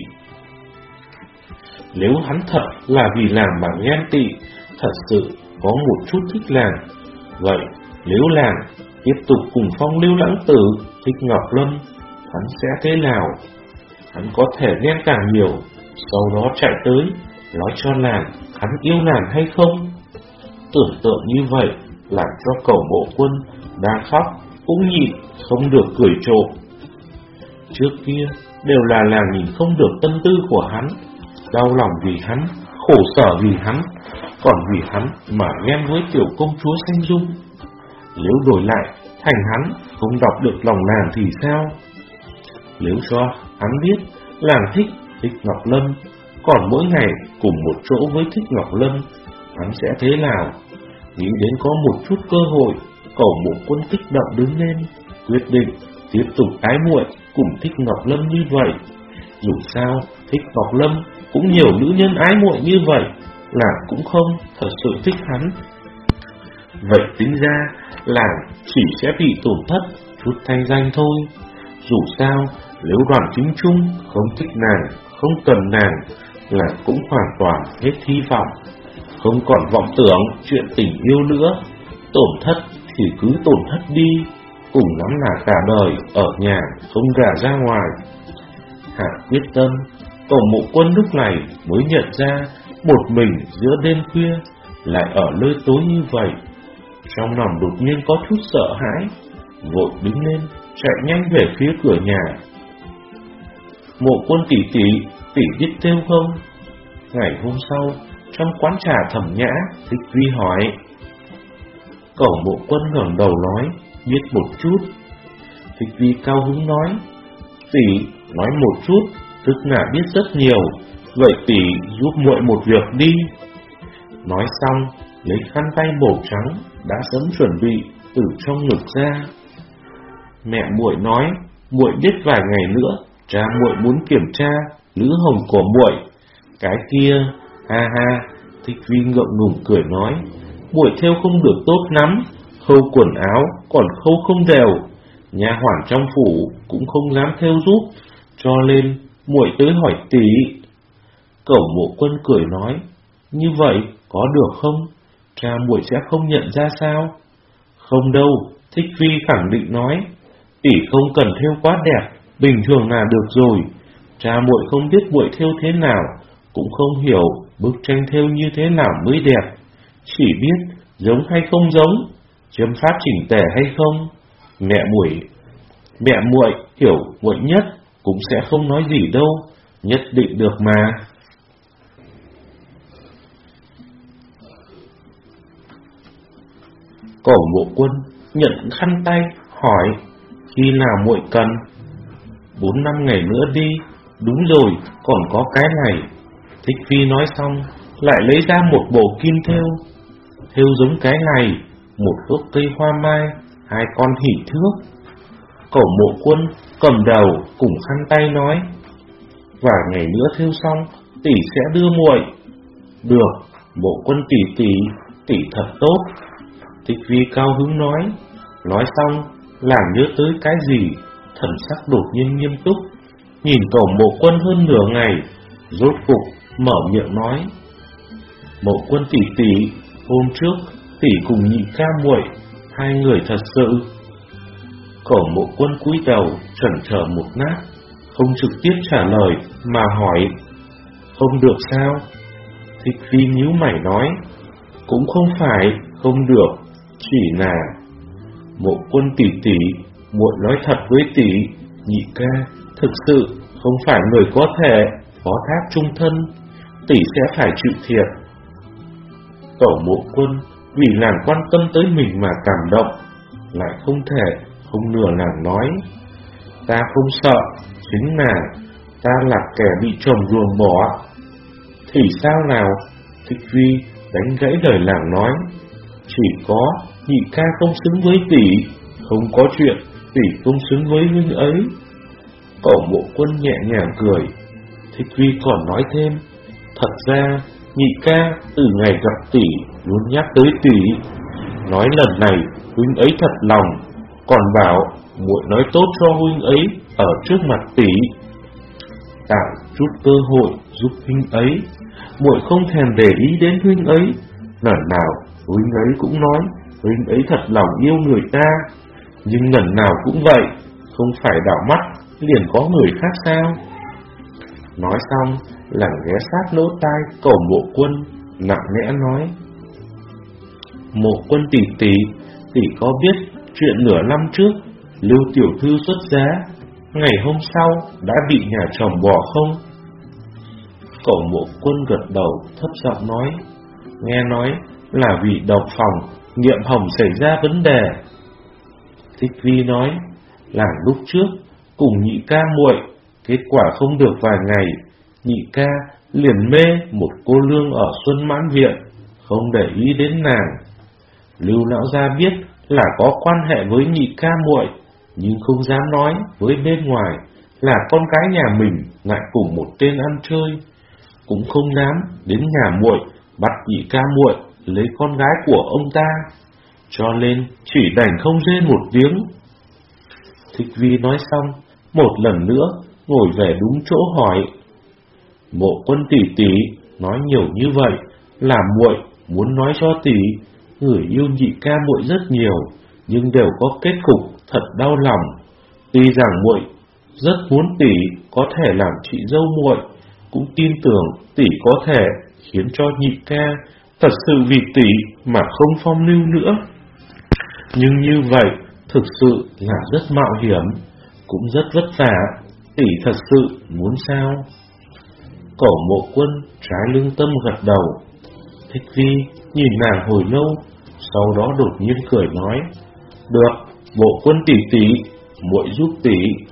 Nếu hắn thật là vì làng mà ghen tị, thật sự có một chút thích làng, vậy nếu làng tiếp tục cùng Phong Lưu Lãng Tử thích Ngọc Lâm, hắn sẽ thế nào? Hắn có thể ghen càng nhiều, sau đó chạy tới nói cho làng hắn yêu nàng hay không? Tưởng tượng như vậy làm cho Cẩu Mộ Quân đang khóc cũng nhịn không được cười trộm. Trước kia đều là làng nhìn không được tâm tư của hắn, đau lòng vì hắn, khổ sở vì hắn, còn vì hắn mà ghen với tiểu công chúa Xanh Dung. Nếu đổi lại thành hắn không đọc được lòng nàng thì sao? Nếu cho hắn biết làng thích thích Ngọc Lâm, còn mỗi ngày cùng một chỗ với thích Ngọc Lâm, hắn sẽ thế nào? Nghĩ đến có một chút cơ hội, Cẩu Mộ Quân kích động đứng lên, quyết định tiếp tục ái muội cùng thích Ngọc Lâm như vậy. Dù sao thích Ngọc Lâm cũng nhiều nữ nhân ái muội như vậy, làng cũng không thật sự thích hắn. Vậy tính ra làng chỉ sẽ bị tổn thất chút thanh danh thôi. Dù sao nếu Đoàn Chính Trung không thích nàng, không cần nàng, làng cũng hoàn toàn hết hy vọng, không còn vọng tưởng chuyện tình yêu nữa. Tổn thất thì cứ tổn thất đi, cùng lắm là cả đời ở nhà không gả ra ngoài. Hạ quyết tâm, Cẩu Mộ Quân lúc này mới nhận ra một mình giữa đêm khuya lại ở nơi tối như vậy. Trong lòng đột nhiên có chút sợ hãi, vội đứng lên chạy nhanh về phía cửa nhà. Mộ Quân tỷ tỷ, tỷ biết thêu không? Ngày hôm sau, trong quán trà Thẩm Nhã, Thích Vi hỏi. Cẩu Mộ Quân ngẩng đầu nói, biết một chút. Thích Vi cao hứng nói, tỷ nói một chút, tức là biết rất nhiều, vậy tỷ giúp muội một việc đi. Nói xong, lấy khăn tay màu trắng đã sớm chuẩn bị từ trong ngực ra. Mẹ muội nói, muội biết vài ngày nữa cha muội muốn kiểm tra lữ hồng của muội. Cái kia, ha ha, Thích Vi ngượng ngùng cười nói, muội thêu không được tốt lắm, khâu quần áo còn khâu không đều, nha hoàn trong phủ cũng không dám thêu giúp, cho nên muội tới hỏi tỷ. Cẩu Mộ Quân cười nói, như vậy có được không? Cha muội sẽ không nhận ra sao? Không đâu, Thích Vi khẳng định nói, tỷ không cần thêu quá đẹp, bình thường là được rồi. Cha muội không biết muội thêu thế nào, cũng không hiểu bức tranh thêu như thế nào mới đẹp, chỉ biết giống hay không giống, chấm phát chỉnh tề hay không. Mẹ muội Mẹ muội hiểu muội nhất, cũng sẽ không nói gì đâu, nhất định được mà. Cổ Mộ Quân nhận khăn tay hỏi: khi nào muội cần? Bốn năm ngày nữa đi. Đúng rồi, còn có cái này. Thích Phi nói xong, lại lấy ra một bộ kim thêu. Thêu giống cái này, một gốc cây hoa mai, hai con hỷ thước. Cổ Mộ Quân cầm đầu cùng khăn tay nói: vài ngày nữa thêu xong, tỷ sẽ đưa muội. Được, Mộ Quân tỷ tỷ, tỷ thật tốt. Thích Phi cao hứng nói. Nói xong, làm nhớ tới cái gì, thần sắc đột nhiên nghiêm túc, nhìn Cổ Mộ Quân hơn nửa ngày, rốt cục mở miệng nói: Mộ Quân tỷ tỷ, hôm trước tỷ cùng nhị ca muội, hai người thật sự. Cổ Mộ Quân cúi đầu chần chờ một lát, không trực tiếp trả lời mà hỏi: không được sao? Thích Phi nhíu mày nói: cũng không phải không được, chỉ là Mộ Quân tỷ tỷ, muội nói thật với tỷ, nhị ca thực sự không phải người có thể phó thác chung thân, tỷ sẽ phải chịu thiệt. Cổ Mộ Quân vì nàng quan tâm tới mình mà cảm động, lại không thể không lừa nàng nói: ta không sợ, chính là ta là kẻ bị chồng ruồng bỏ. Thì sao nào? Thích Phi đánh gãy lời nàng nói: chỉ có nhị ca không xứng với tỷ, không có chuyện tỷ không xứng với huynh ấy. Cổ Mộ Quân nhẹ nhàng cười. Thích Phi còn nói thêm: thật ra nhị ca từ ngày gặp tỷ luôn nhắc tới tỷ, nói lần này huynh ấy thật lòng, còn bảo muội nói tốt cho huynh ấy ở trước mặt tỷ, tạo chút cơ hội giúp huynh ấy. Muội không thèm để ý đến huynh ấy, lần nào huynh ấy cũng nói huynh ấy thật lòng yêu người ta, nhưng lần nào cũng vậy, không phải đảo mắt liền có người khác sao? Nói xong, nàng ghé sát lỗ tai Cổ Mộ Quân, nặng nẽ nói: Mộ Quân tỷ tỷ, tỷ có biết chuyện nửa năm trước Lưu tiểu thư xuất giá, ngày hôm sau đã bị nhà chồng bỏ không? Cổ Mộ Quân gật đầu thấp giọng nói: nghe nói là vì độc phòng nghiệm hồng xảy ra vấn đề. Thích Vi nói: là lúc trước cùng nhị ca muội, kết quả không được vài ngày, nhị ca liền mê một cô lương ở Xuân Mãn Viện, không để ý đến nàng. Lưu lão gia biết là có quan hệ với nhị ca muội, nhưng không dám nói với bên ngoài là con gái nhà mình lại cùng một tên ăn chơi, cũng không dám đến nhà muội bắt nhị ca muội lấy con gái của ông ta, cho nên chỉ đành không rên một tiếng. Thích Vi nói xong, một lần nữa ngồi về đúng chỗ hỏi: Mộ Quân tỷ tỷ nói nhiều như vậy là muội muốn nói cho tỷ, người yêu nhị ca muội rất nhiều, nhưng đều có kết cục thật đau lòng. Tuy rằng muội rất muốn tỷ có thể làm chị dâu muội, cũng tin tưởng tỷ có thể khiến cho nhị ca thật sự vì tỷ mà không phong lưu nữa. Nhưng như vậy thực sự là rất mạo hiểm, cũng rất vất vả, tỷ thật sự muốn sao? Cổ Mộ Quân trái lương tâm gật đầu. Thích Vi nhìn nàng hồi lâu, sau đó đột nhiên cười nói: được, Mộ Quân tỷ tỷ, muội giúp tỷ.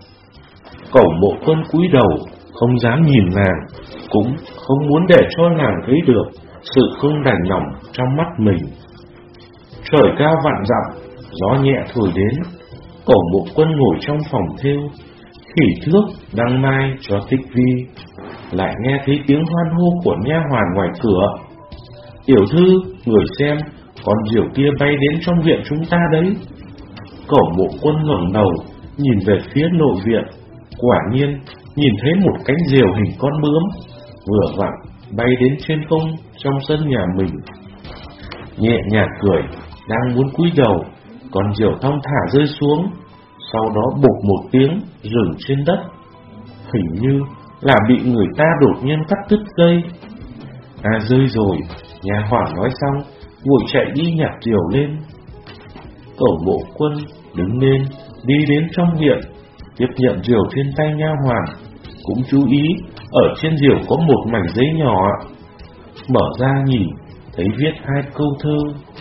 Cổ Mộ Quân cúi đầu, không dám nhìn nàng, cũng không muốn để cho nàng thấy được sự không đành lòng trong mắt mình. Trời cao vạn dặm, gió nhẹ thổi đến. Cổ Mộ Quân ngồi trong phòng thêu, khỉ thước đang mai cho Thích Vi, lại nghe thấy tiếng hoan hô của nha hoàn ngoài cửa: tiểu thư, người xem, con diều kia bay đến trong viện chúng ta đấy. Cổ Mộ Quân ngẩng đầu nhìn về phía nội viện, quả nhiên nhìn thấy một cánh diều hình con bướm vừa vặn bay đến trên không trong sân nhà mình. Nhẹ nhàng cười, đang muốn cúi đầu, con diều thong thả rơi xuống, sau đó bụp một tiếng dừng trên đất, hình như là bị người ta đột nhiên cắt đứt dây. À, rơi rồi, nhà hoàn nói xong vội chạy đi nhặt diều lên. Cổ Mộ Quân đứng lên đi đến trong viện, tiếp nhận rìu trên tay nha hoàn, cũng chú ý ở trên rìu có một mảnh giấy nhỏ. Mở ra nhìn, thấy viết hai câu thơ: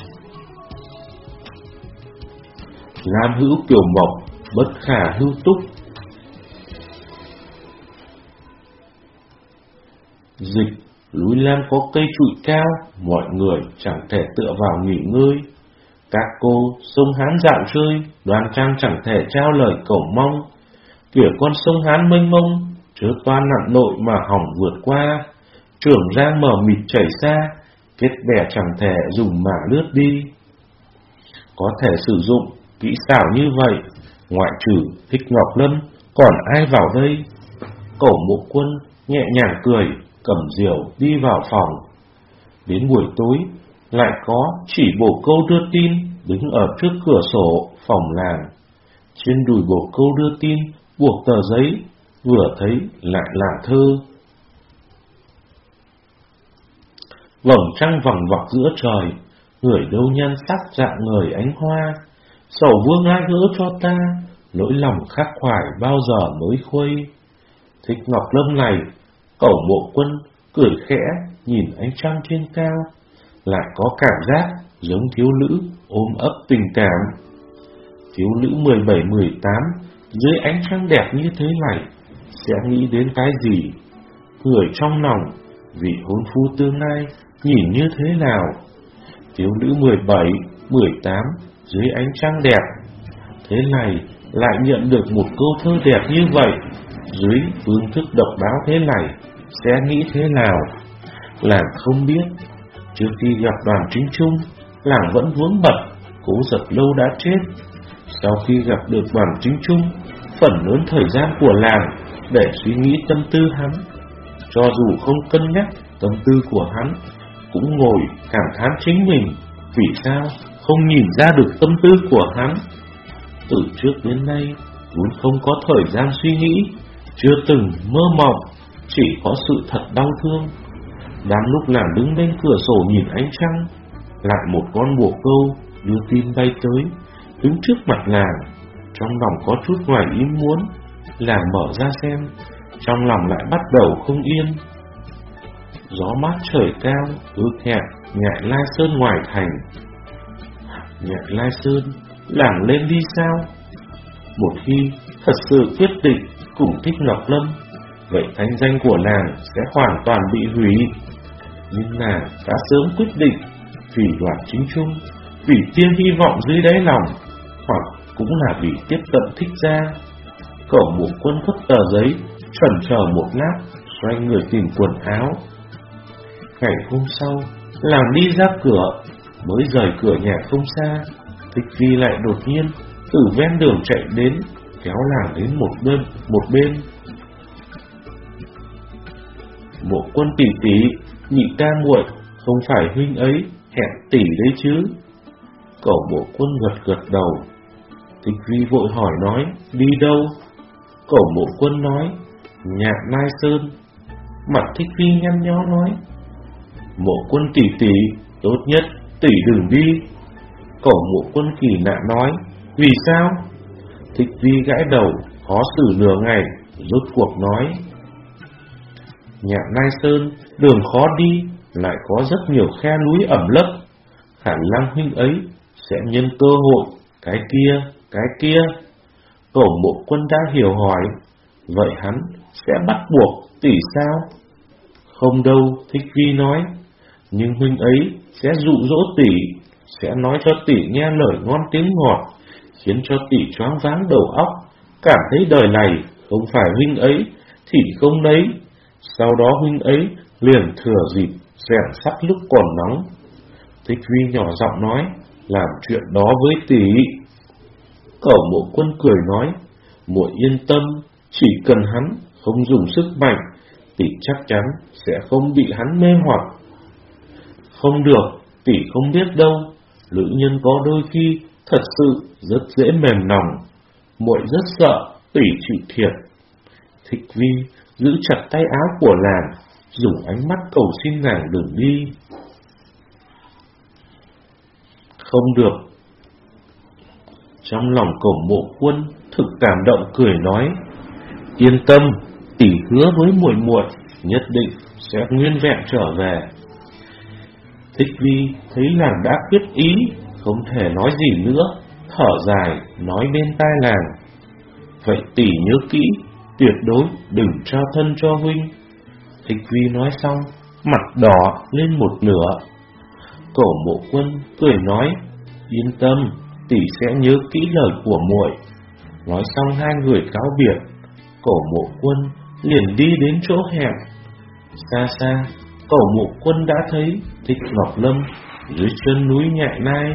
Lam hữu kiều mộc, bất khả hưu túc. Dịch: núi Lam có cây trụi cao, mọi người chẳng thể tựa vào nghỉ ngơi. Các cô sông Hán dạo chơi, Đoan Trang chẳng thể trao lời cầu mong. Kìa con sông Hán mênh mông, chớ toan nặn nội mà hỏng vượt qua. Trường Giang mở mịt chảy xa, kết bè chẳng thể dùng mà lướt đi. Có thể sử dụng kỹ xảo như vậy, ngoại trừ Thích Ngọc Lâm, còn ai vào đây? Cẩu Mộ Quân nhẹ nhàng cười, cầm rìu đi vào phòng. Đến buổi tối, lại có chỉ bồ câu đưa tin đứng ở trước cửa sổ phòng làng. Trên đùi bồ câu đưa tin buộc tờ giấy, vừa thấy lại là thơ: Vầng trăng vằng vặc giữa trời, người đâu nhan sắc dạng người ánh hoa. Sầu vương ai gỡ cho ta, nỗi lòng khắc khoải bao giờ mới khuây. Thích Ngọc Lâm này, Cẩu Mộ Quân cười khẽ nhìn ánh trăng trên cao, lại có cảm giác giống thiếu nữ ôm ấp tình cảm. Thiếu nữ mười bảy mười tám dưới ánh trăng đẹp như thế này sẽ nghĩ đến cái gì? Người trong lòng vị hôn phu tương lai nhìn như thế nào? Thiếu nữ mười bảy mười tám dưới ánh trăng đẹp thế này lại nhận được một câu thơ đẹp như vậy, dưới phương thức độc đáo thế này sẽ nghĩ thế nào? Làng không biết. Trước khi gặp Đoàn Chính Trung, làng vẫn vướng bận, Cố Giật Lâu đã chết. Sau khi gặp được Đoàn Chính Trung, phần lớn thời gian của làng để suy nghĩ tâm tư hắn. Cho dù không cân nhắc tâm tư của hắn, cũng ngồi cảm thán chính mình vì sao không nhìn ra được tâm tư của hắn. Từ trước đến nay vốn không có thời gian suy nghĩ, chưa từng mơ mộng, chỉ có sự thật đau thương. Đám lúc làng đứng bên cửa sổ nhìn ánh trăng, lại một con bồ câu đưa tin bay tới, đứng trước mặt làng. Trong lòng có chút ngoài ý muốn, làng mở ra xem, trong lòng lại bắt đầu không yên. Gió mát trời cao, ước hẹn Nhại Lai Sơn ngoài thành. Nhại Lai Sơn, làng lên đi sao? Một khi thật sự quyết định cùng Thích Ngọc Lâm, vậy thanh danh của làng sẽ hoàn toàn bị hủy. Nhưng nàng đã sớm quyết định, vì Đoàn Chính Trung, vì tia hy vọng dưới đáy lòng, hoặc cũng là vì tiếp cận Thích gia. Cẩu Mộ Quân vứt tờ giấy, chần chờ một lát, xoay người tìm quần áo. Ngày hôm sau, làng đi ra cửa, mới rời cửa nhà không xa, Thích Vi lại đột nhiên từ ven đường chạy đến, kéo làng đến một bên. Một bên. Mộ Quân tỷ tỷ, nhị ca muội, không phải huynh ấy hẹn tỷ đấy chứ? Cẩu Mộ Quân gật gật đầu. Thích Vi vội hỏi nói, đi đâu? Cẩu Mộ Quân nói, Nhạc Lai Sơn. Mặt Thích Vi nhăn nhó nói, Mộ Quân tỷ tỷ, tốt nhất tỷ đừng đi. Cẩu Mộ Quân kỳ lạ nói, vì sao? Thích Vi gãi đầu, khó xử nửa ngày, rốt cuộc nói, Nhạc Lai Sơn đường khó đi, lại có rất nhiều khe núi ẩm lấp, khả năng huynh ấy sẽ nhân cơ hội cái kia, cái kia. Cẩu Mộ Quân đã hiểu hỏi, vậy hắn sẽ bắt buộc tỷ sao? Không đâu, Thích Vi nói, nhưng huynh ấy sẽ dụ dỗ tỷ, sẽ nói cho tỷ nghe lời ngon tiếng ngọt, khiến cho tỷ choáng váng đầu óc, cảm thấy đời này không phải huynh ấy thì không đấy. Sau đó huynh ấy liền thừa dịp rèn sắt lúc còn nóng. Thích Vi nhỏ giọng nói, làm chuyện đó với tỷ. Cẩu Mộ Quân cười nói, muội yên tâm, chỉ cần hắn không dùng sức mạnh, tỷ chắc chắn sẽ không bị hắn mê hoặc. Không được, tỷ không biết đâu, nữ nhân có đôi khi thật sự rất dễ mềm lòng, muội rất sợ tỷ chịu thiệt. Thích Vi giữ chặt tay áo của nàng, dùng ánh mắt cầu xin nàng đừng đi. Không được. Trong lòng Cẩu Mộ Quân thực cảm động cười nói: Yên tâm, tỷ hứa với muội muội nhất định sẽ nguyên vẹn trở về. Thích Vi thấy nàng đã quyết ý, không thể nói gì nữa, thở dài nói bên tai nàng: Vậy tỷ nhớ kỹ, tuyệt đối đừng trao thân cho huynh. Thích Vi nói xong, mặt đỏ lên một nửa. Cổ Mộ Quân cười nói: Yên tâm, tỷ sẽ nhớ kỹ lời của muội. Nói xong hai người cáo biệt. Cổ Mộ Quân liền đi đến chỗ hẹn. Xa xa, Cổ Mộ Quân đã thấy Thích Ngọc Lâm dưới chân núi Nhại Nai.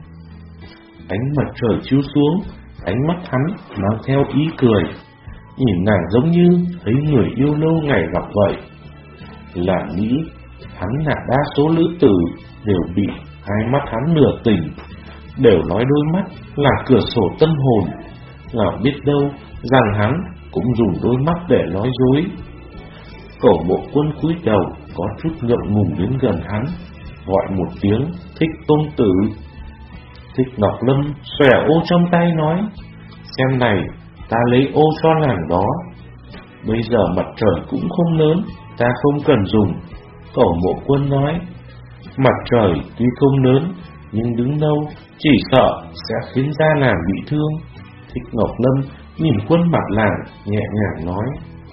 Ánh mặt trời chiếu xuống, ánh mắt hắn mang theo ý cười, nhìn nàng giống như thấy người yêu lâu ngày gặp vậy. Là nghĩ hắn là đa số nữ tử đều bị hai mắt hắn nửa tỉnh, đều nói đôi mắt là cửa sổ tâm hồn, nào biết đâu rằng hắn cũng dùng đôi mắt để nói dối. Cổ Mộ Quân cúi đầu có chút ngượng ngùng đến gần hắn, gọi một tiếng Thích Tôn Tử. Thích Ngọc Lâm xòe ô trong tay nói: Xem này, ta lấy ô cho nàng đó. Bây giờ mặt trời cũng không lớn, ta không cần dùng. Cổ Mộ Quân nói: Mặt trời tuy không lớn, nhưng đứng đâu chỉ sợ sẽ khiến da nàng bị thương. Thích Ngọc Lâm nhìn khuôn mặt nàng, nhẹ nhàng nói.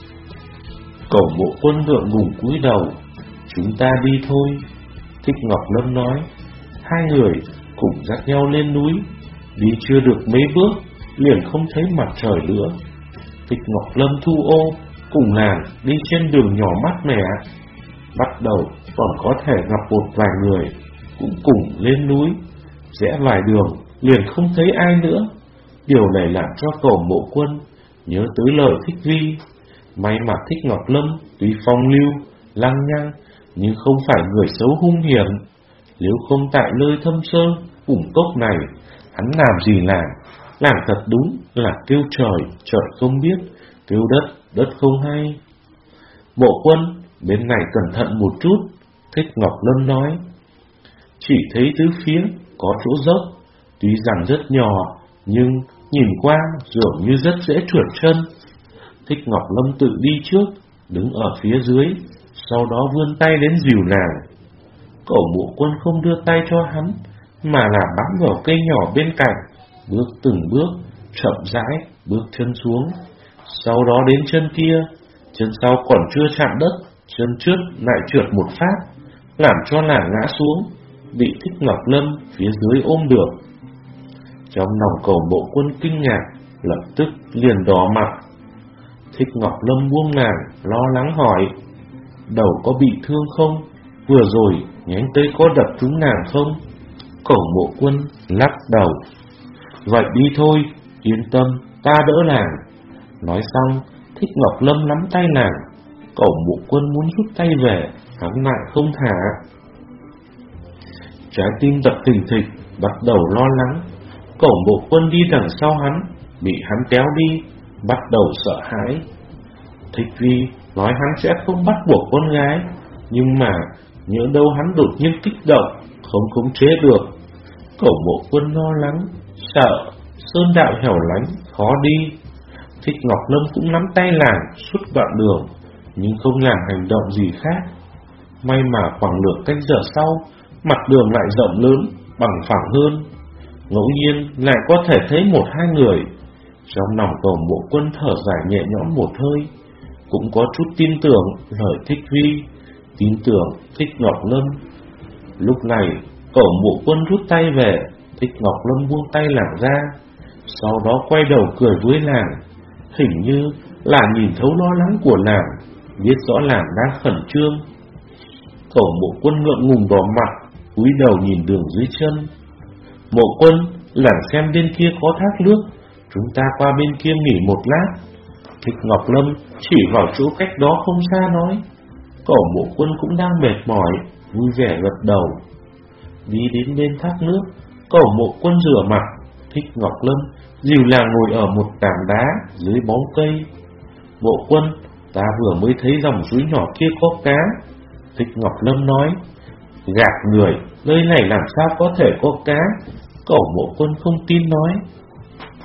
Cổ Mộ Quân ngượng ngùng cúi đầu: Chúng ta đi thôi. Thích Ngọc Lâm nói. Hai người cùng dắt nhau lên núi. Đi chưa được mấy bước, liền không thấy mặt trời nữa. Thích Ngọc Lâm thu ô, cùng nàng đi trên đường nhỏ mát mẻ. Bắt đầu còn có thể gặp một vài người cũng cùng lên núi. Rẽ vài đường liền không thấy ai nữa. Điều này làm cho Cổ Mộ Quân nhớ tới lời Thích Vi. May mà Thích Ngọc Lâm tuy phong lưu, lăng nhăng, nhưng không phải người xấu hung hiểm. Nếu không tại nơi thâm sơ, ủng cốc này, hắn làm gì làm, làm thật đúng là kêu trời, trời không biết, kêu đất, đất không hay. Mộ Quân, bên này cẩn thận một chút. Thích Ngọc Lâm nói. Chỉ thấy tứ phía có chỗ dốc, tuy rằng rất nhỏ, nhưng nhìn qua dường như rất dễ trượt chân. Thích Ngọc Lâm tự đi trước, đứng ở phía dưới, sau đó vươn tay đến dìu nàng. Cổ Mộ Quân không đưa tay cho hắn, mà là bám vào cây nhỏ bên cạnh, bước từng bước, chậm rãi bước chân xuống. Sau đó đến chân kia, chân sau còn chưa chạm đất, chân trước lại trượt một phát, làm cho nàng ngã xuống, bị Thích Ngọc Lâm phía dưới ôm được. Trong lòng Cổ Mộ Quân kinh ngạc, lập tức liền đỏ mặt. Thích Ngọc Lâm buông nàng, lo lắng hỏi: Đầu có bị thương không? Vừa rồi nhánh cây có đập trúng nàng không? Cổ Mộ Quân lắc đầu. Vậy đi thôi, yên tâm, ta đỡ nàng. Nói xong, Thích Ngọc Lâm nắm tay nàng. Cổ Mộ Quân muốn rút tay về, hắn lại không thả. Trái tim đập thình thịch, bắt đầu lo lắng. Cổ Mộ Quân đi đằng sau hắn, bị hắn kéo đi, bắt đầu sợ hãi. Thích Vi nói hắn sẽ không bắt buộc con gái, nhưng mà nhớ đâu hắn đột nhiên kích động, không khống chế được. Cổ Mộ Quân lo lắng, sợ sơn đạo hẻo lánh, khó đi. Thích Ngọc Lâm cũng nắm tay nàng suốt đoạn đường, nhưng không làm hành động gì khác. May mà khoảng nửa canh giờ sau, mặt đường lại rộng lớn, bằng phẳng hơn. Ngẫu nhiên lại có thể thấy một hai người. Trong lòng Cổ Mộ Quân thở dài nhẹ nhõm một hơi, cũng có chút tin tưởng lời Thích Vi, tin tưởng Thích Ngọc Lâm. Lúc này Cổ Mộ Quân rút tay về, Thích Ngọc Lâm buông tay nàng ra, sau đó quay đầu cười với nàng, hình như là nhìn thấu lo lắng của nàng, biết rõ nàng đang khẩn trương. Cổ Mộ Quân ngượng ngùng đỏ mặt, cúi đầu nhìn đường dưới chân. Mộ Quân, lảng xem bên kia có thác nước, chúng ta qua bên kia nghỉ một lát. Thích Ngọc Lâm chỉ vào chỗ cách đó không xa nói. Cổ Mộ Quân cũng đang mệt mỏi, vui vẻ gật đầu. Đi đến bên thác nước, Cổ Mộ Quân rửa mặt. Thích Ngọc Lâm dìu nàng ngồi ở một tảng đá dưới bóng cây. Mộ Quân, ta vừa mới thấy dòng suối nhỏ kia có cá. Thích Ngọc Lâm nói. Gạt người, nơi này làm sao có thể có cá? Cổ Mộ Quân không tin nói.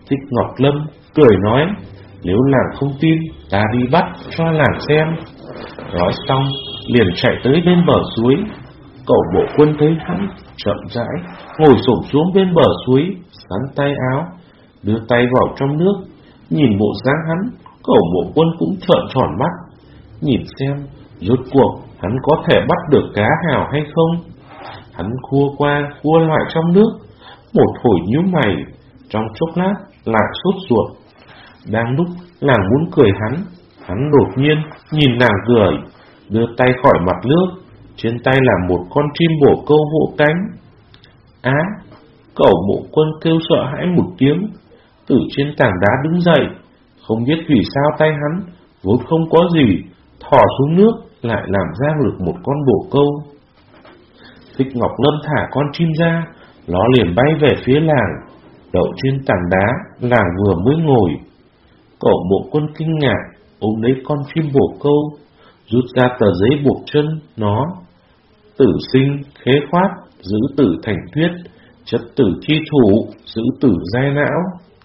Thích Ngọc Lâm cười nói, nếu làng không tin, ta đi bắt cho làng xem. Nói xong liền chạy tới bên bờ suối. Cẩu Bộ Quân thấy hắn, chậm rãi ngồi xổm xuống bên bờ suối, sắn tay áo, đưa tay vào trong nước. Nhìn bộ dáng hắn, Cẩu Bộ Quân cũng trợn tròn mắt, nhìn xem rốt cuộc hắn có thể bắt được cá hào hay không. Hắn khua qua khua lại trong nước, một hồi nhíu mày, trong chốc lát lại sốt ruột. Đang lúc nàng muốn cười hắn, hắn đột nhiên nhìn nàng cười, đưa tay khỏi mặt nước, trên tay là một con chim bồ câu vỗ cánh. Á! Cẩu Bộ Quân kêu sợ hãi một tiếng, từ trên tảng đá đứng dậy, không biết vì sao tay hắn vốn không có gì, thò xuống nước lại làm ra được một con bồ câu. Thích Ngọc Lâm thả con chim ra, nó liền bay về phía làng, đậu trên tảng đá làng vừa mới ngồi. Cẩu Bộ Quân kinh ngạc, ôm lấy con chim bồ câu, rút ra tờ giấy buộc chân nó. Tử sinh khế khoát, giữ tử thành tuyết, chất tử chi thủ, giữ tử giai não.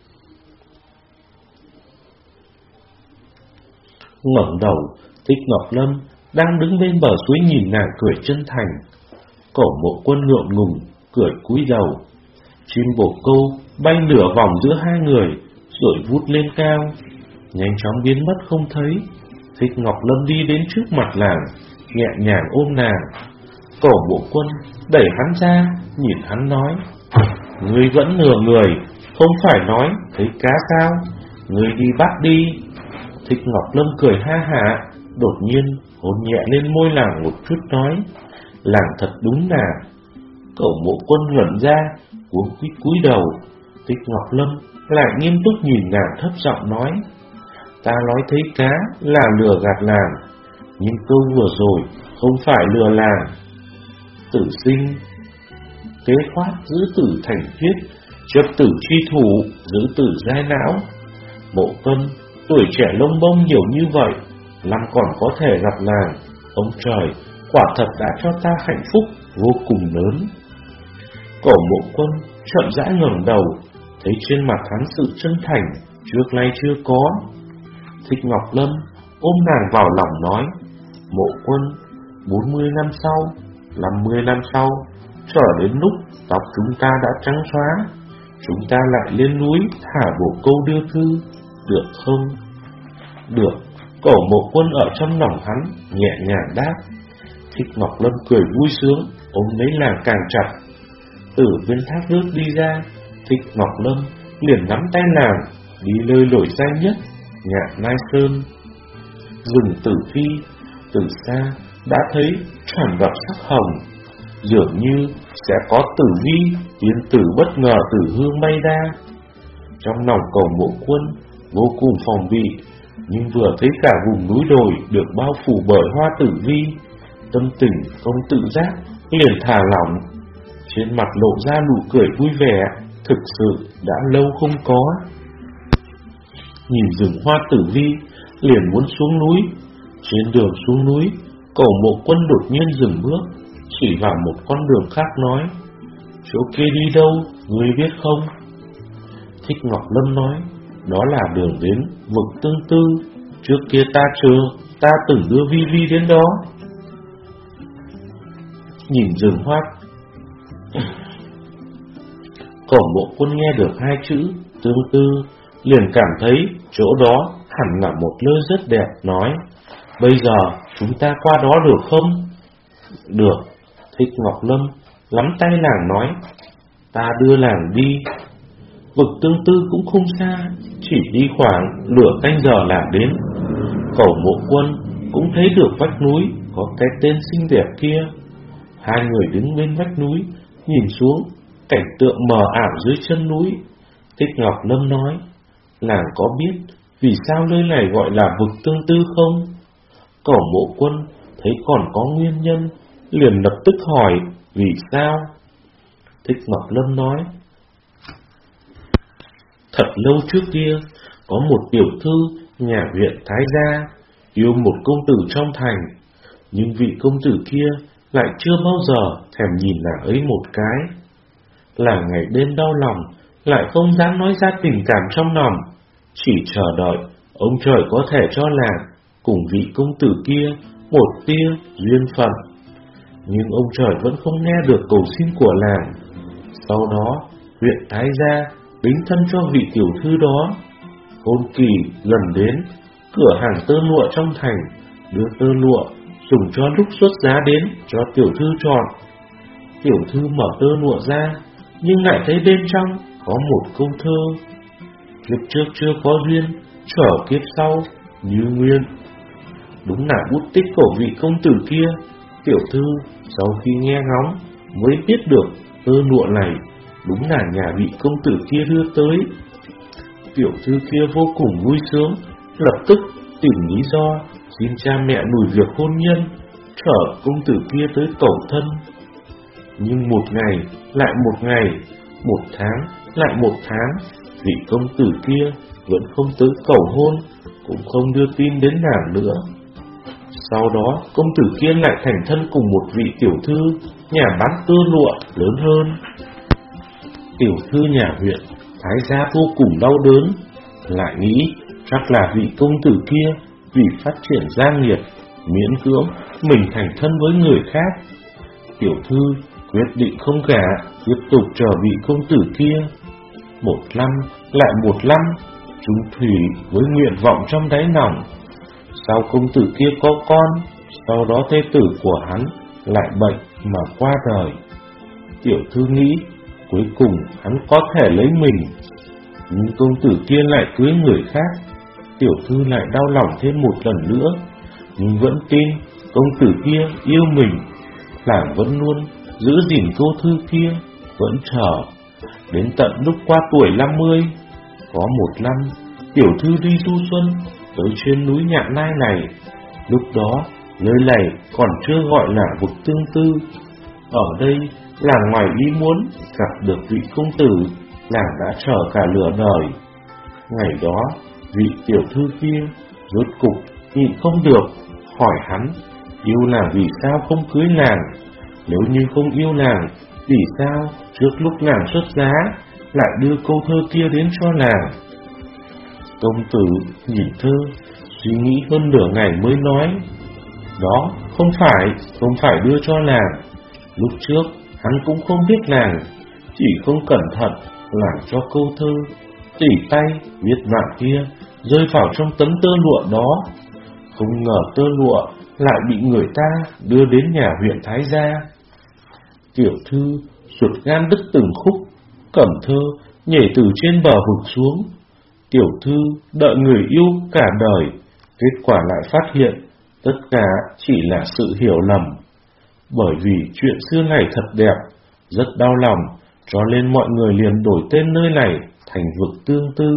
Ngẩng đầu, Thích Ngọc Lâm đang đứng bên bờ suối nhìn nàng cười chân thành. Cẩu Bộ Quân ngượng ngùng, cười cúi đầu. Chim bồ câu bay nửa vòng giữa hai người, rồi vút lên cao, nhanh chóng biến mất không thấy. Thích Ngọc Lâm đi đến trước mặt nàng, nhẹ nhàng ôm nàng. Cẩu Bộ Quân đẩy hắn ra, nhìn hắn nói, ngươi vẫn lừa người, không phải nói thấy cá sao, ngươi đi bắt đi. Thích Ngọc Lâm cười ha hả, đột nhiên hôn nhẹ lên môi nàng một chút nói, làng thật đúng là. Cẩu Bộ Quân ngẩn ra, cuống quýt cúi đầu. Thích Ngọc Lâm lại nghiêm túc nhìn nàng thấp giọng nói, ta nói thấy cá là lừa gạt làng, nhưng câu vừa rồi không phải lừa làng. Tử sinh kế khoát, giữ tử thành tuyết, chấp tử chi thủ, giữ tử giai não. Bộ Cân tuổi trẻ lông bông nhiều như vậy, làm còn có thể gặp làng, ông trời quả thật đã cho ta hạnh phúc vô cùng lớn. Cẩu Bộ Quân chậm rãi ngẩng đầu, thấy trên mặt hắn sự chân thành trước nay chưa có. Thích Ngọc Lâm ôm nàng vào lòng nói, Bộ Quân, bốn mươi năm sau, năm mươi năm sau, trở đến lúc tóc chúng ta đã trắng xóa, chúng ta lại lên núi thả bồ câu đưa thư, được không? Được. Cẩu Bộ Quân ở trong lòng hắn nhẹ nhàng đáp. Thích Ngọc Lâm cười vui sướng, ôm lấy nàng càng chặt. Từ bên thác nước đi ra, Thích Ngọc Lâm liền nắm tay nàng đi nơi nổi danh nhất, Nhạn Mai Sơn. Rừng Tử Phi từ xa đã thấy tràn ngập sắc hồng, dường như sẽ có tử vi tiên tử bất ngờ từ hương bay ra. Trong lòng Cẩu Bộ Quân vô cùng phòng bị, nhưng vừa thấy cả vùng núi đồi được bao phủ bởi hoa tử vi, tâm tình không tự giác liền thả lỏng, trên mặt lộ ra nụ cười vui vẻ, thực sự đã lâu không có. Nhìn rừng hoa tử vi liền muốn xuống núi. Trên đường xuống núi, Cẩu Bộ Quân đột nhiên dừng bước, chỉ vào một con đường khác nói, chỗ kia đi đâu, ngươi biết không? Thích Ngọc Lâm nói, đó là đường đến vực Tương Tư, trước kia ta chờ, ta từng đưa Vi Vi đến đó. Nhìn rừng hoa, Cẩu Bộ Quân nghe được hai chữ Tương Tư, liền cảm thấy chỗ đó hẳn là một nơi rất đẹp, nói, bây giờ chúng ta qua đó được không? Được. Thích Ngọc Lâm nắm tay nàng nói, ta đưa làng đi. Vực Tương Tư cũng không xa, chỉ đi khoảng nửa canh giờ là đến. Cẩu Bộ Quân cũng thấy được vách núi có cái tên xinh đẹp kia. Hai người đứng bên vách núi, nhìn xuống cảnh tượng mờ ảo dưới chân núi. Thích Ngọc Lâm nói, làng có biết vì sao nơi này gọi là vực Tương Tư không? Cẩu Bộ Quân thấy còn có nguyên nhân, liền lập tức hỏi vì sao. Thích Ngọc Lâm nói, thật lâu trước kia có một tiểu thư nhà huyện Thái Gia yêu một công tử trong thành, nhưng vị công tử kia lại chưa bao giờ thèm nhìn nàng ấy một cái. Là ngày đêm đau lòng lại không dám nói ra tình cảm trong lòng, chỉ chờ đợi ông trời có thể cho làng cùng vị công tử kia một tia duyên phận. Nhưng ông trời vẫn không nghe được cầu xin của làng. Sau đó, huyện Thái Gia đính thân cho vị tiểu thư đó. Hôn kỳ lần đến, cửa hàng tơ lụa trong thành đưa tơ lụa dùng cho lúc xuất giá đến cho tiểu thư chọn. Tiểu thư mở tơ lụa ra, nhưng lại thấy bên trong có một câu thơ: kiếp trước chưa có duyên, trở kiếp sau như nguyên. Đúng là bút tích của vị công tử kia. Tiểu thư sau khi nghe ngóng mới biết được tơ lụa này đúng là nhà vị công tử kia đưa tới. Tiểu thư kia vô cùng vui sướng, lập tức tìm lý do xin cha mẹ lùi việc hôn nhân, chở công tử kia tới cầu thân. Nhưng một ngày lại một ngày, một tháng lại một tháng, vị công tử kia vẫn không tới cầu hôn, cũng không đưa tin đến nàng nữa. Sau đó công tử kia lại thành thân cùng một vị tiểu thư nhà bán tơ lụa lớn hơn. Tiểu thư nhà huyện Thái Gia vô cùng đau đớn, lại nghĩ chắc là vị công tử kia vì phát triển gia nghiệp miễn cưỡng mình thành thân với người khác. Tiểu thư quyết định không gả, tiếp tục chờ vị công tử kia. Một năm lại một năm, chung thủy với nguyện vọng trong đáy lòng. Sau công tử kia có con, sau đó thê tử của hắn lại bệnh mà qua đời. Tiểu thư nghĩ cuối cùng hắn có thể lấy mình, nhưng công tử kia lại cưới người khác. Tiểu thư lại đau lòng thêm một lần nữa, nhưng vẫn tin công tử kia yêu mình. Nàng vẫn luôn giữ gìn cô thư kia, vẫn chờ đến tận lúc qua tuổi năm mươi. Có một năm, tiểu thư đi du xuân tới trên núi Nhạn Lai này. Lúc đó nơi này còn chưa gọi là vực tương tư. Ở đây làng ngoài ý muốn gặp được vị công tử nàng đã chờ cả nửa đời. Ngày đó vị tiểu thư kia rốt cục nhịn không được, hỏi hắn yêu nàng vì sao không cưới nàng. Nếu như không yêu nàng, vì sao trước lúc nàng xuất giá lại đưa câu thơ kia đến cho nàng? Công tử nhìn thơ, suy nghĩ hơn nửa ngày mới nói: đó không phải, không phải đưa cho nàng. Lúc trước hắn cũng không biết nàng, chỉ không cẩn thận làm cho câu thơ tỉ tay viết đoạn kia rơi vào trong tấm tơ lụa đó. Không ngờ tơ lụa lại bị người ta đưa đến nhà huyện Thái Gia. Tiểu thư ruột gan đứt từng khúc, cầm thơ nhảy từ trên bờ vực xuống. Tiểu thư đợi người yêu cả đời, kết quả lại phát hiện tất cả chỉ là sự hiểu lầm. Bởi vì chuyện xưa này thật đẹp, rất đau lòng, cho nên mọi người liền đổi tên nơi này thành vực tương tư.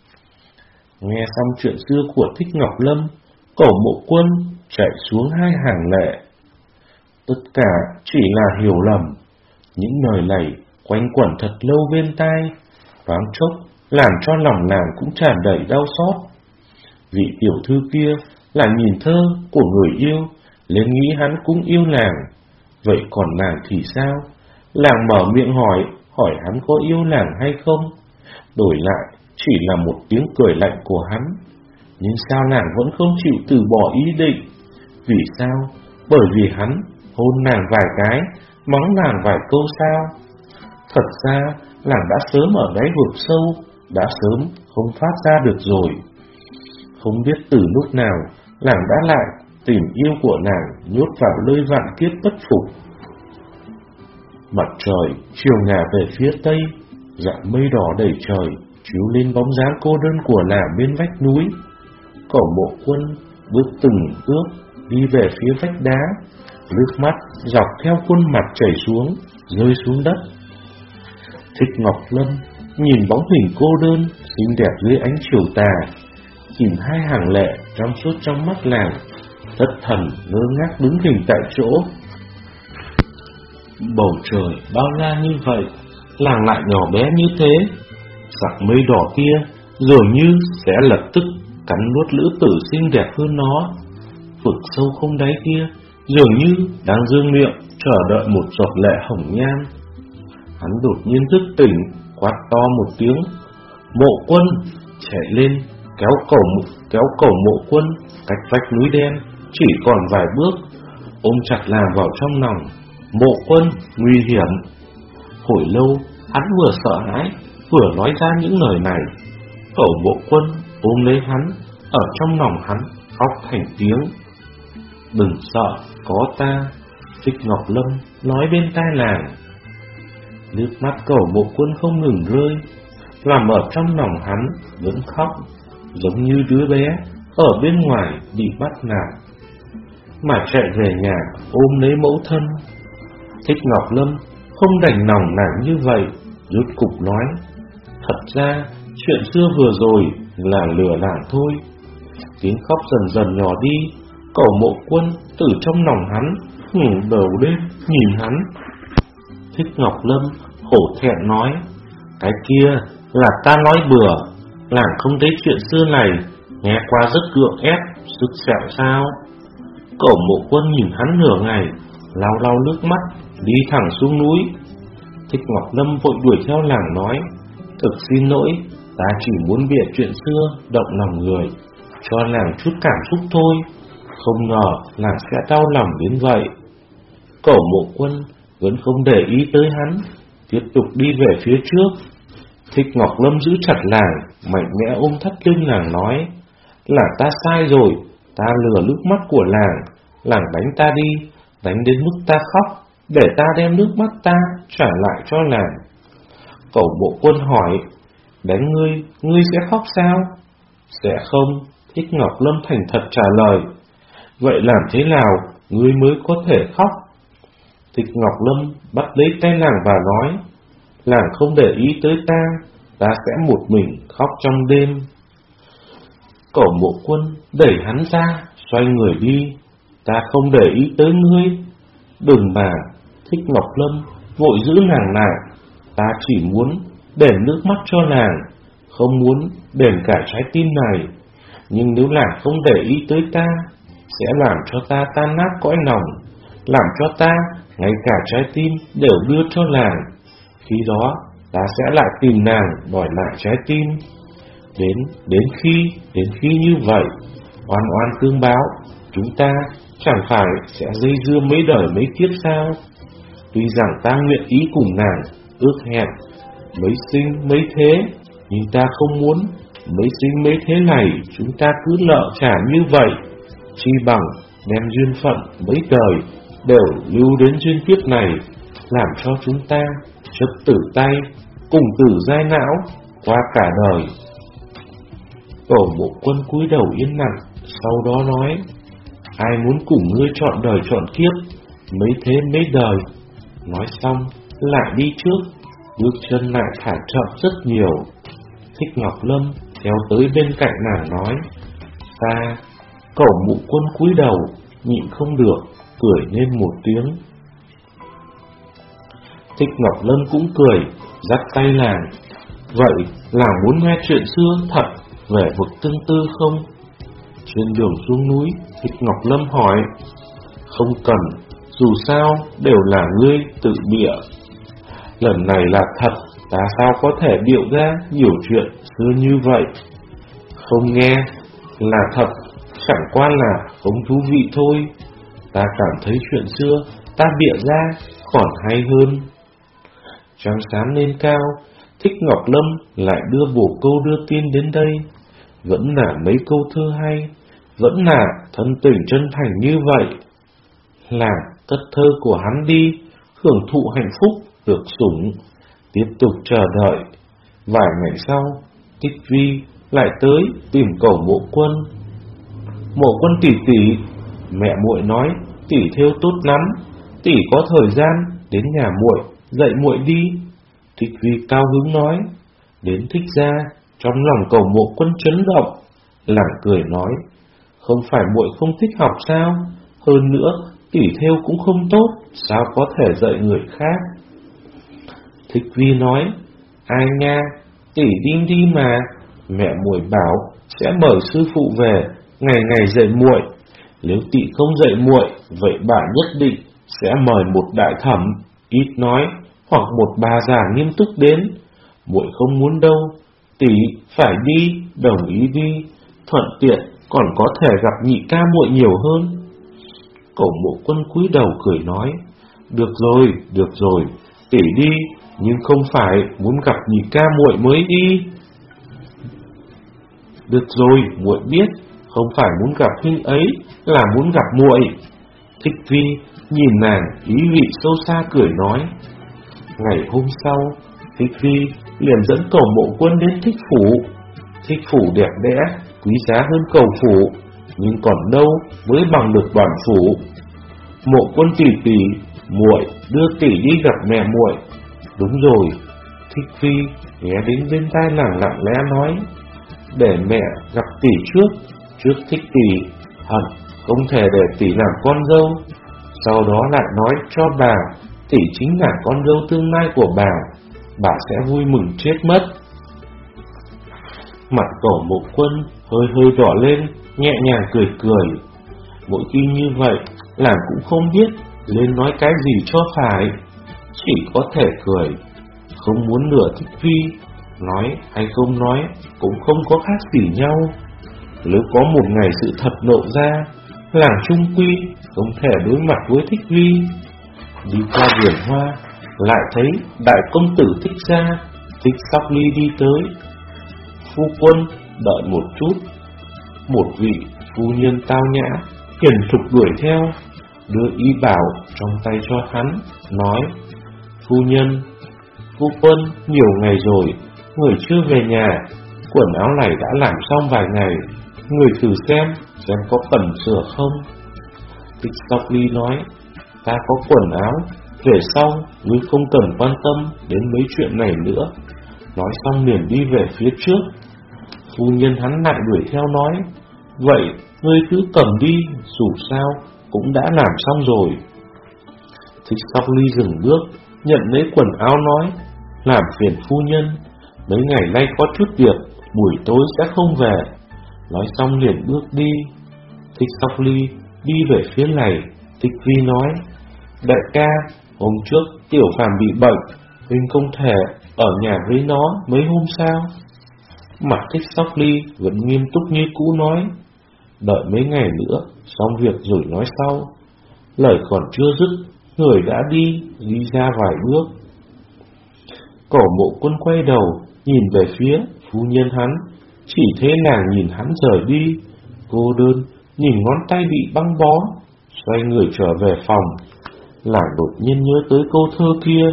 Nghe xong chuyện xưa của Thích Ngọc Lâm, Cổ Mộ Quân chạy xuống hai hàng lệ. Tất cả chỉ là hiểu lầm. Những lời này quanh quẩn thật lâu bên tai, thoáng chốc làm cho lòng nàng cũng tràn đầy đau xót. Vị tiểu thư kia lại nhìn thơ của người yêu, nên nghĩ hắn cũng yêu nàng. Vậy còn nàng thì sao? Nàng mở miệng hỏi, hỏi hắn có yêu nàng hay không? Đổi lại chỉ là một tiếng cười lạnh của hắn. Nhưng sao nàng vẫn không chịu từ bỏ ý định? Vì sao? Bởi vì hắn hôn nàng vài cái, mắng nàng vài câu sao? Thật ra nàng đã sớm ở đáy vực sâu, đã sớm không phát ra được rồi. Không biết từ lúc nào nàng đã lại tình yêu của nàng nhốt vào lơi vạn kiếp bất phục. Mặt trời chiều ngả về phía tây, dạng mây đỏ đầy trời chiếu lên bóng dáng cô đơn của nàng bên vách núi. Cổ Mộ Quân bước từng bước đi về phía vách đá, nước mắt dọc theo khuôn mặt chảy xuống, rơi xuống đất. Thích Ngọc Lâm nhìn bóng hình cô đơn xinh đẹp dưới ánh chiều tà, nhìn hai hàng lệ trong suốt trong mắt nàng, thất thần ngơ ngác đứng hình tại chỗ. Bầu trời bao la như vậy, làng lại nhỏ bé như thế. Giặc mây đỏ kia dường như sẽ lập tức cắn nuốt lữ tử xinh đẹp hơn nó. Vực sâu không đáy kia dường như đang dương miệng chờ đợi một giọt lệ hồng nhan. Hắn đột nhiên thức tỉnh, quát to một tiếng: Mộ Quân! Chạy lên, kéo cổ kéo cổ Mộ Quân cách vách núi đen chỉ còn vài bước, ôm chặt Làng vào trong lòng. Mộ Quân, nguy hiểm! Hồi lâu, hắn vừa sợ hãi, vừa nói ra những lời này. Cổ Mộ Quân ôm lấy hắn, ở trong lòng hắn khóc thành tiếng. Đừng sợ, có ta, Thích Ngọc Lâm nói bên tai Làng. Nước mắt Cổ Mộ Quân không ngừng rơi, làm ở trong lòng hắn vẫn khóc, giống như đứa bé ở bên ngoài bị bắt nạt, mà chạy về nhà ôm lấy mẫu thân. Thích Ngọc Lâm không đành lòng nản như vậy, rốt cục nói: Thật ra chuyện xưa vừa rồi là lừa Làng thôi. Tiếng khóc dần dần nhỏ đi, Cổ Mộ Quân từ trong lòng hắn ngẩng đầu lên nhìn hắn. Thích Ngọc Lâm hổ thẹn nói: Cái kia là ta nói bừa, Làng không thấy chuyện xưa này, nghe qua rất gượng ép, sức sẹo sao? Cổ Mộ Quân nhìn hắn nửa ngày, lau lau nước mắt, đi thẳng xuống núi. Thích Ngọc Lâm vội đuổi theo Làng nói: Thực xin lỗi, ta chỉ muốn bịa chuyện xưa động lòng người, cho Làng chút cảm xúc thôi, không ngờ Làng sẽ đau lòng đến vậy. Cổ Mộ Quân vẫn không để ý tới hắn, tiếp tục đi về phía trước. Thích Ngọc Lâm giữ chặt Làng, mạnh mẽ ôm thắt lưng Làng nói: Là ta sai rồi, ta lừa nước mắt của Làng, Làng đánh ta đi, đánh đến mức ta khóc, để ta đem nước mắt ta trả lại cho Làng. Cổ Mộ Quân hỏi: Đánh ngươi, ngươi sẽ khóc sao? Sẽ không, Thích Ngọc Lâm thành thật trả lời. Vậy làm thế nào ngươi mới có thể khóc? Thích Ngọc Lâm bắt lấy tay Làng và nói: Làng không để ý tới ta, ta sẽ một mình khóc trong đêm. Cổ Mộ Quân đẩy hắn ra, xoay người đi. Ta không để ý tới ngươi. Đừng mà, Thích Ngọc Lâm vội giữ Làng lại. Ta chỉ muốn đền nước mắt cho Làng, không muốn đền cả trái tim này. Nhưng nếu Làng không để ý tới ta, sẽ làm cho ta tan nát cõi lòng, làm cho ta ngay cả trái tim đều đưa cho Làng. Khi đó ta sẽ lại tìm nàng đòi lại trái tim. Đến đến khi đến khi như vậy, oan oan tương báo, chúng ta chẳng phải sẽ dây dưa mấy đời mấy kiếp sao? Tuy rằng ta nguyện ý cùng nàng ước hẹn mấy sinh mấy thế, nhưng ta không muốn mấy sinh mấy thế này chúng ta cứ nợ trả như vậy. Chi bằng đem duyên phận mấy đời đều lưu đến duyên kiếp này, làm cho chúng ta chấp tử tay, cùng tử giai não qua cả đời. Cổ Mộ Quân cúi đầu yên lặng, sau đó nói: Ai muốn cùng ngươi trọn đời trọn kiếp, mấy thế mấy đời. Nói xong lại đi trước, bước chân lại thả chậm rất nhiều. Thích Ngọc Lâm kéo tới bên cạnh nàng nói: Ta. Cổ Mộ Quân cúi đầu, nhịn không được, cười lên một tiếng. Thích Ngọc Lâm cũng cười, dắt tay Làng: Vậy Làng muốn nghe chuyện xưa thật về vực tương tư không? Trên đường xuống núi, Thích Ngọc Lâm hỏi: Không cần, dù sao đều là ngươi tự bịa. Lần này là thật, ta sao có thể điệu ra nhiều chuyện xưa như vậy? Không nghe là thật, chẳng qua là không thú vị thôi. Ta cảm thấy chuyện xưa ta bịa ra còn hay hơn. Trăng sáng lên cao, Thích Ngọc Lâm lại đưa bổ câu đưa tin đến đây. Vẫn là mấy câu thơ hay, vẫn là thân tình chân thành như vậy. Là cất thơ của hắn đi, hưởng thụ hạnh phúc được sủng, tiếp tục chờ đợi. Vài ngày sau, Tích Vi lại tới tìm Cổ Mộ Quân. Mộ Quân tỷ tỷ, mẹ muội nói tỷ thêu tốt lắm, tỷ có thời gian đến nhà muội dạy muội đi. Tích Vi cao hứng nói. Đến Thích gia, trong lòng Cổ Mộ Quân chấn động, lẳng cười nói: Không phải muội không thích học sao? Hơn nữa tỷ thêu cũng không tốt, sao có thể dạy người khác? Thích Vi nói: Ai nha, tỷ đi đi mà, mẹ muội bảo sẽ mời sư phụ về, ngày ngày dạy muội. Nếu tỷ không dạy muội, vậy bà nhất định sẽ mời một đại thẩm ít nói hoặc một bà già nghiêm túc đến. muội không muốn đâu, tỷ phải đi, đồng ý đi, thuận tiện còn có thể gặp nhị ca muội nhiều hơn. Cổ Mộ Quân cúi đầu cười nói, được rồi, được rồi, tỷ đi, nhưng không phải muốn gặp nhị ca muội mới đi. Được rồi, muội biết, không phải muốn gặp huynh ấy, là muốn gặp muội. Thích Vi nhìn nàng ý vị sâu xa cười nói. Ngày hôm sau, Thích Vi liền dẫn Cổ Mộ Quân đến Thích Phủ. Thích Phủ đẹp đẽ, quý giá hơn Cầu Phủ, nhưng còn đâu mới bằng được Đoàn Phủ. Mộ Quân tỷ tỷ, muội đưa tỷ đi gặp mẹ muội. Đúng rồi. Thích Vi nghe đến bên tai nàng lặng lẽ nói, để mẹ gặp tỷ trước, trước thích tỷ, hận không thể để tỷ làm con dâu. Sau đó lại nói cho bà, tỷ chính là con dâu tương lai của bà, bà sẽ vui mừng chết mất. Mặt Cổ Mộ Quân hơi hơi đỏ lên, nhẹ nhàng cười cười. Mỗi khi như vậy, nàng cũng không biết nên nói cái gì cho phải, chỉ có thể cười, không muốn nửa Thích Vi. Nói hay không nói cũng không có khác gì nhau. Nếu có một ngày sự thật lộ ra, làng trung quy không thể đối mặt với Thích Vi. Đi qua vườn hoa, lại thấy đại công tử Thích Gia, Thích Sóc Ly đi tới. Phu quân, đợi một chút. Một vị phu nhân tao nhã, hiền thục đuổi theo, đưa y bảo trong tay cho hắn, nói, phu nhân, phu quân nhiều ngày rồi, người chưa về nhà, quần áo này đã làm xong vài ngày, người thử xem, xem có cần sửa không. Thích Sóc Ly nói, ta có quần áo, về sau ngươi không cần quan tâm đến mấy chuyện này nữa. Nói xong liền đi về phía trước. Phu nhân hắn lại đuổi theo nói, vậy ngươi cứ cầm đi, dù sao cũng đã làm xong rồi. Thích Sóc Ly dừng bước, nhận lấy quần áo nói, làm phiền phu nhân, mấy ngày nay có chút việc, buổi tối sẽ không về. Nói xong liền bước đi. Thích Sóc Ly đi về phía này. Thích Vi nói, đại ca, hôm trước Tiểu Phàm bị bệnh, huynh không thể ở nhà với nó mấy hôm sao? Mặt Thích Sóc Ly vẫn nghiêm túc như cũ nói, đợi mấy ngày nữa, xong việc rồi nói sau. Lời còn chưa dứt, người đã đi, đi ra vài bước. Cổ Mộ Quân quay đầu, nhìn về phía phu nhân hắn, chỉ thấy nàng nhìn hắn rời đi, cô đơn, nhìn ngón tay bị băng bó, xoay người trở về phòng. Nàng đột nhiên nhớ tới câu thơ kia,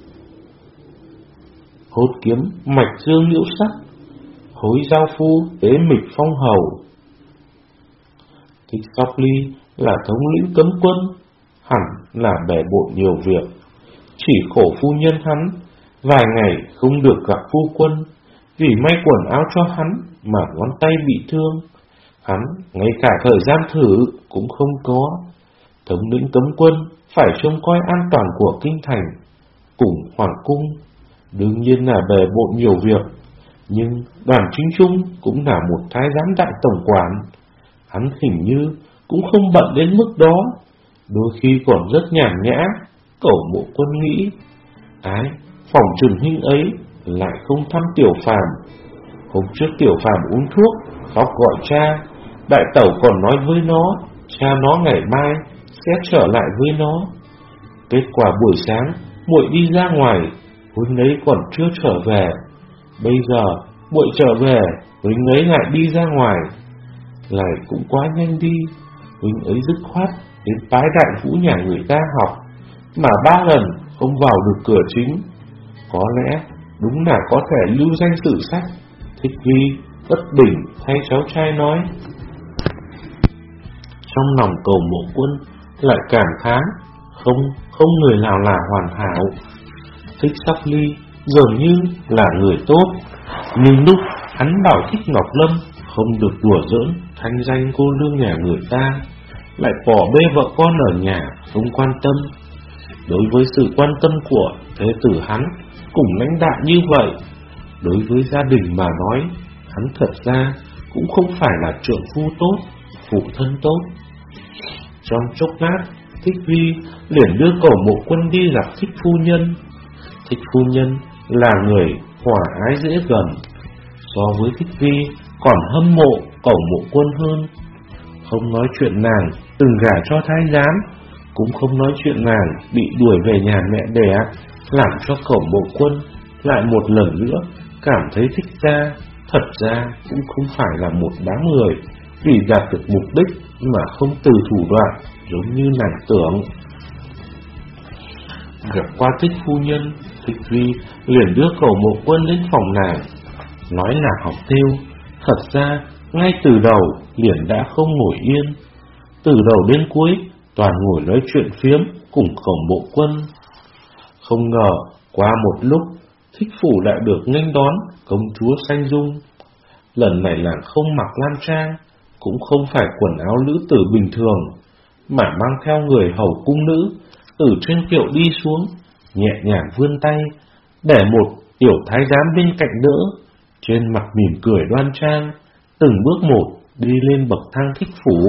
hốt kiếm mạch dương liễu sắc, hối giao phu tế mịch phong hầu. Thích Sóc Ly là thống lĩnh cấm quân, hẳn là bề bộn nhiều việc, chỉ khổ phu nhân hắn vài ngày không được gặp phu quân, vì may quần áo cho hắn mà ngón tay bị thương, hắn ngay cả thời gian thử cũng không có. Thống lĩnh cấm quân phải trông coi an toàn của kinh thành cùng hoàng cung, đương nhiên là bề bộn nhiều việc, nhưng Đoàn Chính Trung cũng là một thái giám đại tổng quản, hắn hình như cũng không bận đến mức đó, đôi khi còn rất nhàn nhã. Cổ Mộ Quân nghĩ, ái, phòng trừng huynh ấy lại không thăm Tiểu Phàm. Hôm trước Tiểu Phàm uống thuốc, khóc gọi cha, đại tẩu còn nói với nó, cha nó ngày mai sẽ trở lại với nó. Kết quả buổi sáng, muội đi ra ngoài, huynh ấy còn chưa trở về. Bây giờ, muội trở về, huynh ấy lại đi ra ngoài. Lại cũng quá nhanh đi, huynh ấy dứt khoát đến bái đại vũ nhà người ta học, mà ba lần không vào được cửa chính. Có lẽ đúng là có thể lưu danh sử sách. Thích Vi bất bình thay cháu trai nói. Trong lòng Cổ Mộ Quân lại cảm thán, không không người nào là hoàn hảo. Thích Sóc Ly dường như là người tốt, nhưng lúc hắn bảo Thích Ngọc Lâm không được đùa giỡn thanh danh cô nương nhà người ta, lại bỏ bê vợ con ở nhà không quan tâm. Đối với sự quan tâm của thế tử hắn cùng lãnh đạm như vậy, đối với gia đình mà nói, hắn thật ra cũng không phải là trượng phu tốt, phụ thân tốt. Trong chốc lát, Thích Vi liền đưa Cổ Mộ Quân đi gặp Thích phu nhân. Thích phu nhân là người hòa ái dễ gần. So với Thích Vi còn hâm mộ Cẩu Mộ Quân hơn. Không nói chuyện nàng từng gả cho thái giám, cũng không nói chuyện nàng bị đuổi về nhà mẹ đẻ, làm cho Cẩu Mộ Quân lại một lần nữa cảm thấy Thích Gia thật ra cũng không phải là một đám người vì đạt được mục đích mà không từ thủ đoạn giống như nàng tưởng. Gặp qua Thích phu nhân, Thích Vi liền đưa Cẩu Mộ Quân đến phòng nàng, nói là học thêu. Thật ra ngay từ đầu liền đã không ngồi yên, từ đầu đến cuối toàn ngồi nói chuyện phiếm cùng Cẩu Mộ Quân. Không ngờ qua một lúc, Thích phủ lại được nghênh đón công chúa Sanh Dung. Lần này nàng không mặc lam trang, cũng không phải quần áo nữ tử bình thường, mà mang theo người hầu cung nữ từ trên kiệu đi xuống, nhẹ nhàng vươn tay để một tiểu thái giám bên cạnh đỡ, trên mặt mỉm cười đoan trang, từng bước một đi lên bậc thang Thích phủ.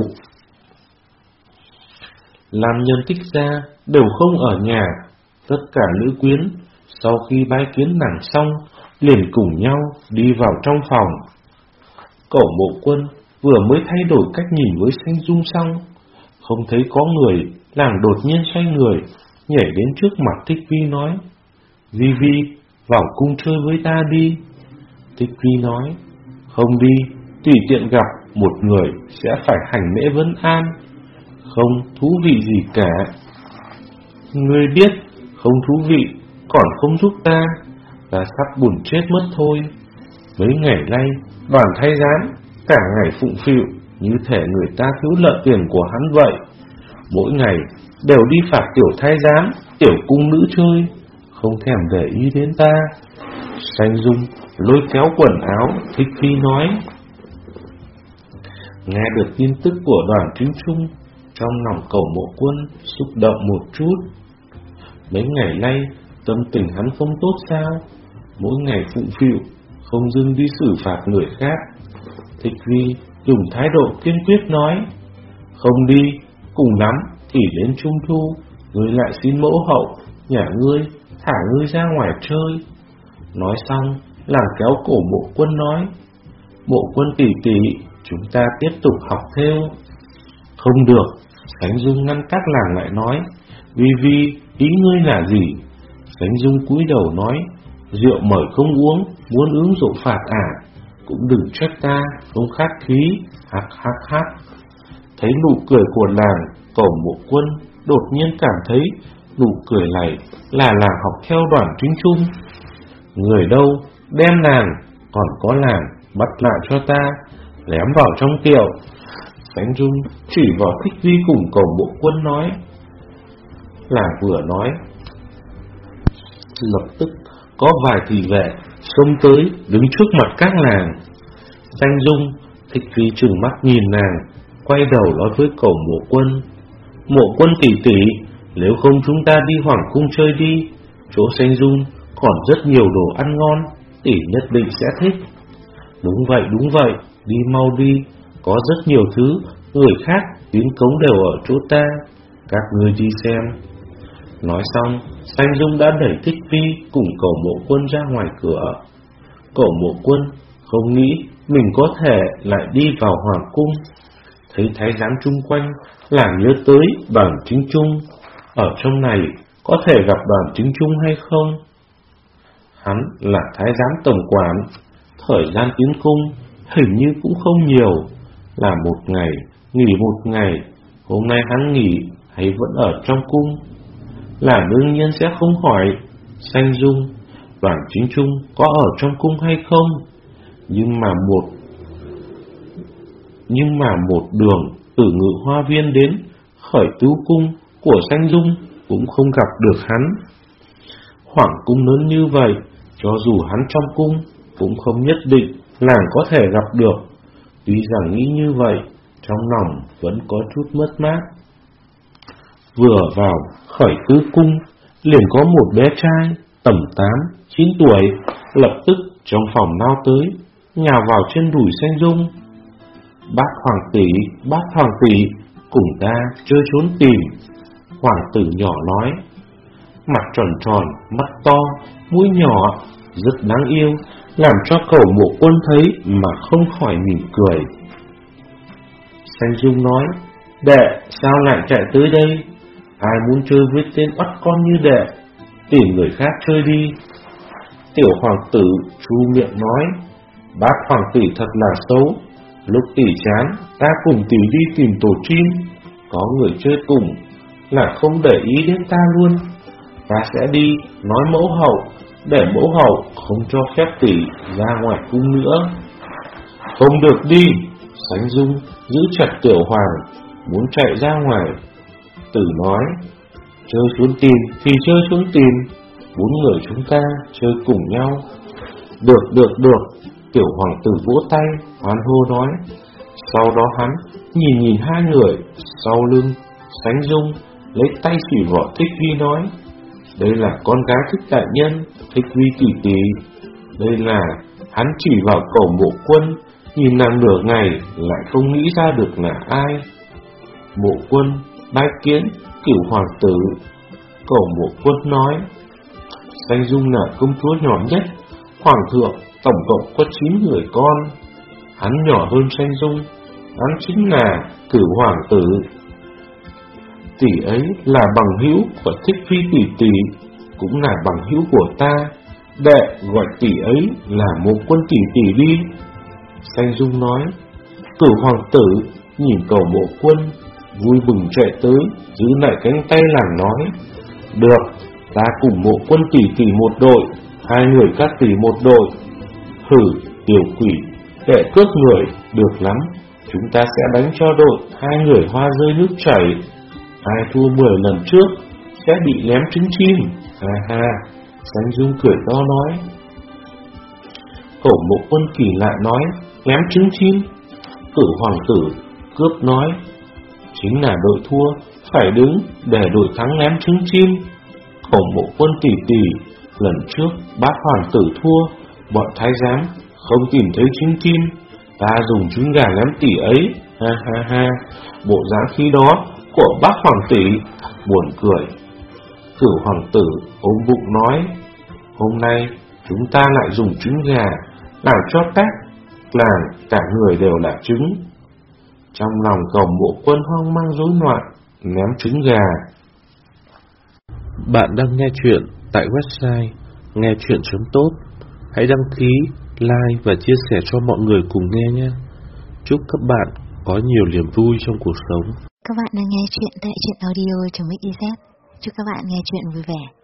Làm nhân Thích gia đều không ở nhà, tất cả nữ quyến sau khi bái kiến nàng xong liền cùng nhau đi vào trong phòng. Cẩu Mộ Quân vừa mới thay đổi cách nhìn với Sanh Dung xong, không thấy có người, nàng đột nhiên xoay người nhảy đến trước mặt Thích Vi nói: Vi Vi, vào cung chơi với ta đi. Thích Vi nói: Không đi, tùy tiện gặp một người sẽ phải hành lễ vấn an, không thú vị gì cả. Ngươi biết không thú vị còn không giúp ta, ta sắp buồn chết mất thôi. Mấy ngày nay đoàn thái giám cả ngày phụng phịu như thể người ta thiếu nợ tiền của hắn vậy, mỗi ngày đều đi phạt tiểu thái giám, tiểu cung nữ chơi, không thèm để ý đến ta. Sanh Dung lôi kéo quần áo Thích Vi nói. Nghe được tin tức của Đoàn Chính Trung, trong lòng Cẩu Mộ Quân xúc động một chút. Mấy ngày nay tâm tình hắn không tốt sao, mỗi ngày phụng phịu, không dưng đi xử phạt người khác. Thích Vi dùng thái độ kiên quyết nói: Không đi, cùng lắm thì đến Trung Thu ngươi lại xin mẫu hậu nhà ngươi thả ngươi ra ngoài chơi. Nói xong nàng kéo cổ Mộ Quân nói: Mộ Quân tỷ tỷ, chúng ta tiếp tục học thêu. Không được, Sánh Dung ngăn các nàng lại nói: Vi Vi, ý ngươi là gì? Sánh Dung cúi đầu nói: Rượu mời không uống, muốn uống rượu phạt à? Cũng đừng trách ta không khách khí. Hắc hắc hắc. Thấy nụ cười của nàng, Cẩu Mộ Quân đột nhiên cảm thấy nụ cười này là nàng học theo Đoàn Chính Trung. Người đâu đem nàng, còn có nàng bắt lại cho ta, ném vào trong kiệu. Sánh Dung chỉ vào Thích Vi cùng Cẩu Mộ Quân nói. Là vừa nói, lập tức có vài thị vệ xông tới đứng trước mặt các nàng. Sanh Dung, Thích Vi trừng mắt nhìn nàng, quay đầu nói với Cẩu Mộ Quân: Mộ Quân tỷ tỷ, nếu không chúng ta đi Hoàng cung chơi đi, chỗ Sanh Dung còn rất nhiều đồ ăn ngon, tỷ nhất định sẽ thích. Đúng vậy, đúng vậy, đi mau đi, có rất nhiều thứ người khác tiến cống đều ở chỗ ta, các người đi xem. Nói xong, Sanh Dung đã đẩy Thích Vi cùng Cẩu Mộ Quân ra ngoài cửa. Cẩu Mộ Quân không nghĩ mình có thể lại đi vào Hoàng cung, thấy thái giám chung quanh làm nhớ tới Đoàn Chính Trung. Ở trong này có thể gặp Đoàn Chính Trung hay không? Hắn là thái giám tổng quản, thời gian tiến cung hình như cũng không nhiều, là một ngày, nghỉ một ngày. Hôm nay hắn nghỉ hay vẫn ở trong cung? Là đương nhiên sẽ không hỏi Sanh Dung Đoàn Chính Trung có ở trong cung hay không. Nhưng mà một Nhưng mà một đường từ Ngự Hoa Viên đến Khởi Tứ Cung của Sanh Dung cũng không gặp được hắn. Hoàng cung lớn như vậy, cho dù hắn trong cung cũng không nhất định nàng có thể gặp được. Tuy rằng nghĩ như vậy, trong lòng vẫn có chút mất mát. Vừa vào Khởi Tứ Cung, liền có một bé trai tầm tám, chín tuổi, lập tức trong phòng lao tới, nhào vào trên đùi Sanh Dung. Bác hoàng tỷ, bác hoàng tỷ, cùng ta chơi trốn tìm. Hoàng tử nhỏ nói. mặt tròn tròn, mắt to, mũi nhỏ, rất đáng yêu, làm cho Cẩu Mộ Quân thấy mà không khỏi mỉm cười. Xanh Dung nói, đệ, sao lại chạy tới đây? Ai muốn chơi với tên oắt con như đệ? Tìm người khác chơi đi. Tiểu hoàng tử chu miệng nói, bác hoàng tỷ thật là xấu. Lúc tỷ chán, ta cùng tỷ đi tìm tổ chim. Có người chơi cùng, là không để ý đến ta luôn. Ta sẽ đi nói mẫu hậu, để mẫu hậu không cho phép tỷ ra ngoài cung nữa. Không được đi. Xanh Dung giữ chặt Tiểu Hoàng, muốn chạy ra ngoài. Tử nói, chơi xuống tìm thì chơi xuống tìm, bốn người chúng ta chơi cùng nhau. Được, được, được. Tiểu hoàng tử vỗ tay, hoan hô nói. Sau đó hắn nhìn nhìn hai người sau lưng. Xanh Dung lấy tay chỉ vào Thích Vi nói, đây là con gái Thích đại nhân, Thích Vi tỷ tỷ. Đây là, hắn chỉ vào Cẩu Mộ Quân, nhìn nàng nửa ngày lại không nghĩ ra được là ai. Mộ Quân bái kiến Cửu hoàng tử. Cẩu Mộ Quân nói, Xanh Dung là công chúa nhỏ nhất, hoàng thượng tổng cộng có chín người con. Hắn nhỏ hơn Xanh Dung, hắn chính là Cửu hoàng tử. Tỷ ấy là bằng hữu của Thích Phi tỷ tỷ, cũng là bằng hữu của ta. Đệ gọi tỷ ấy là Mộ Quân tỷ tỷ đi. Xanh Dung nói. Cửu hoàng tử nhìn Cẩu Mộ Quân, vui mừng chạy tới, giữ lại cánh tay làm nói, được, ta cùng Mộ Quân tỷ tỷ một đội, hai người các tỷ một đội. Hử, tiểu quỷ, đệ cướp người, được lắm, chúng ta sẽ đánh cho đội hai người hoa rơi nước chảy. Ai thua mười lần trước sẽ bị ném trứng chim. Ha ha. Xanh Dung cười to nói. Cẩu Mộ Quân kỳ lạ nói, ném trứng chim. Cửu hoàng tử cướp nói, chính là đội thua phải đứng để đội thắng ném trứng chim. Cẩu Mộ Quân tỷ tỷ, lần trước bát hoàng tử thua, bọn thái giám không tìm thấy trứng chim, ta dùng trứng gà ném tỷ ấy. Ha ha ha. Bộ dáng khi đó của bác hoàng tỷ buồn cười. Cửu hoàng tử ôm bụng nói, hôm nay chúng ta lại dùng trứng gà làm cho tách, làm cả người đều là trứng. Trong lòng Cẩu Mộ Quân hoang mang rối loạn, ném trứng gà. Bạn đang nghe chuyện tại website nghe chuyện chấm tốt. Hãy đăng ký, like và chia sẻ cho mọi người cùng nghe nhé. Chúc các bạn có nhiều niềm vui trong cuộc sống. Các bạn đang nghe chuyện tại truyện audio chấm xyz. Chúc các bạn nghe chuyện vui vẻ.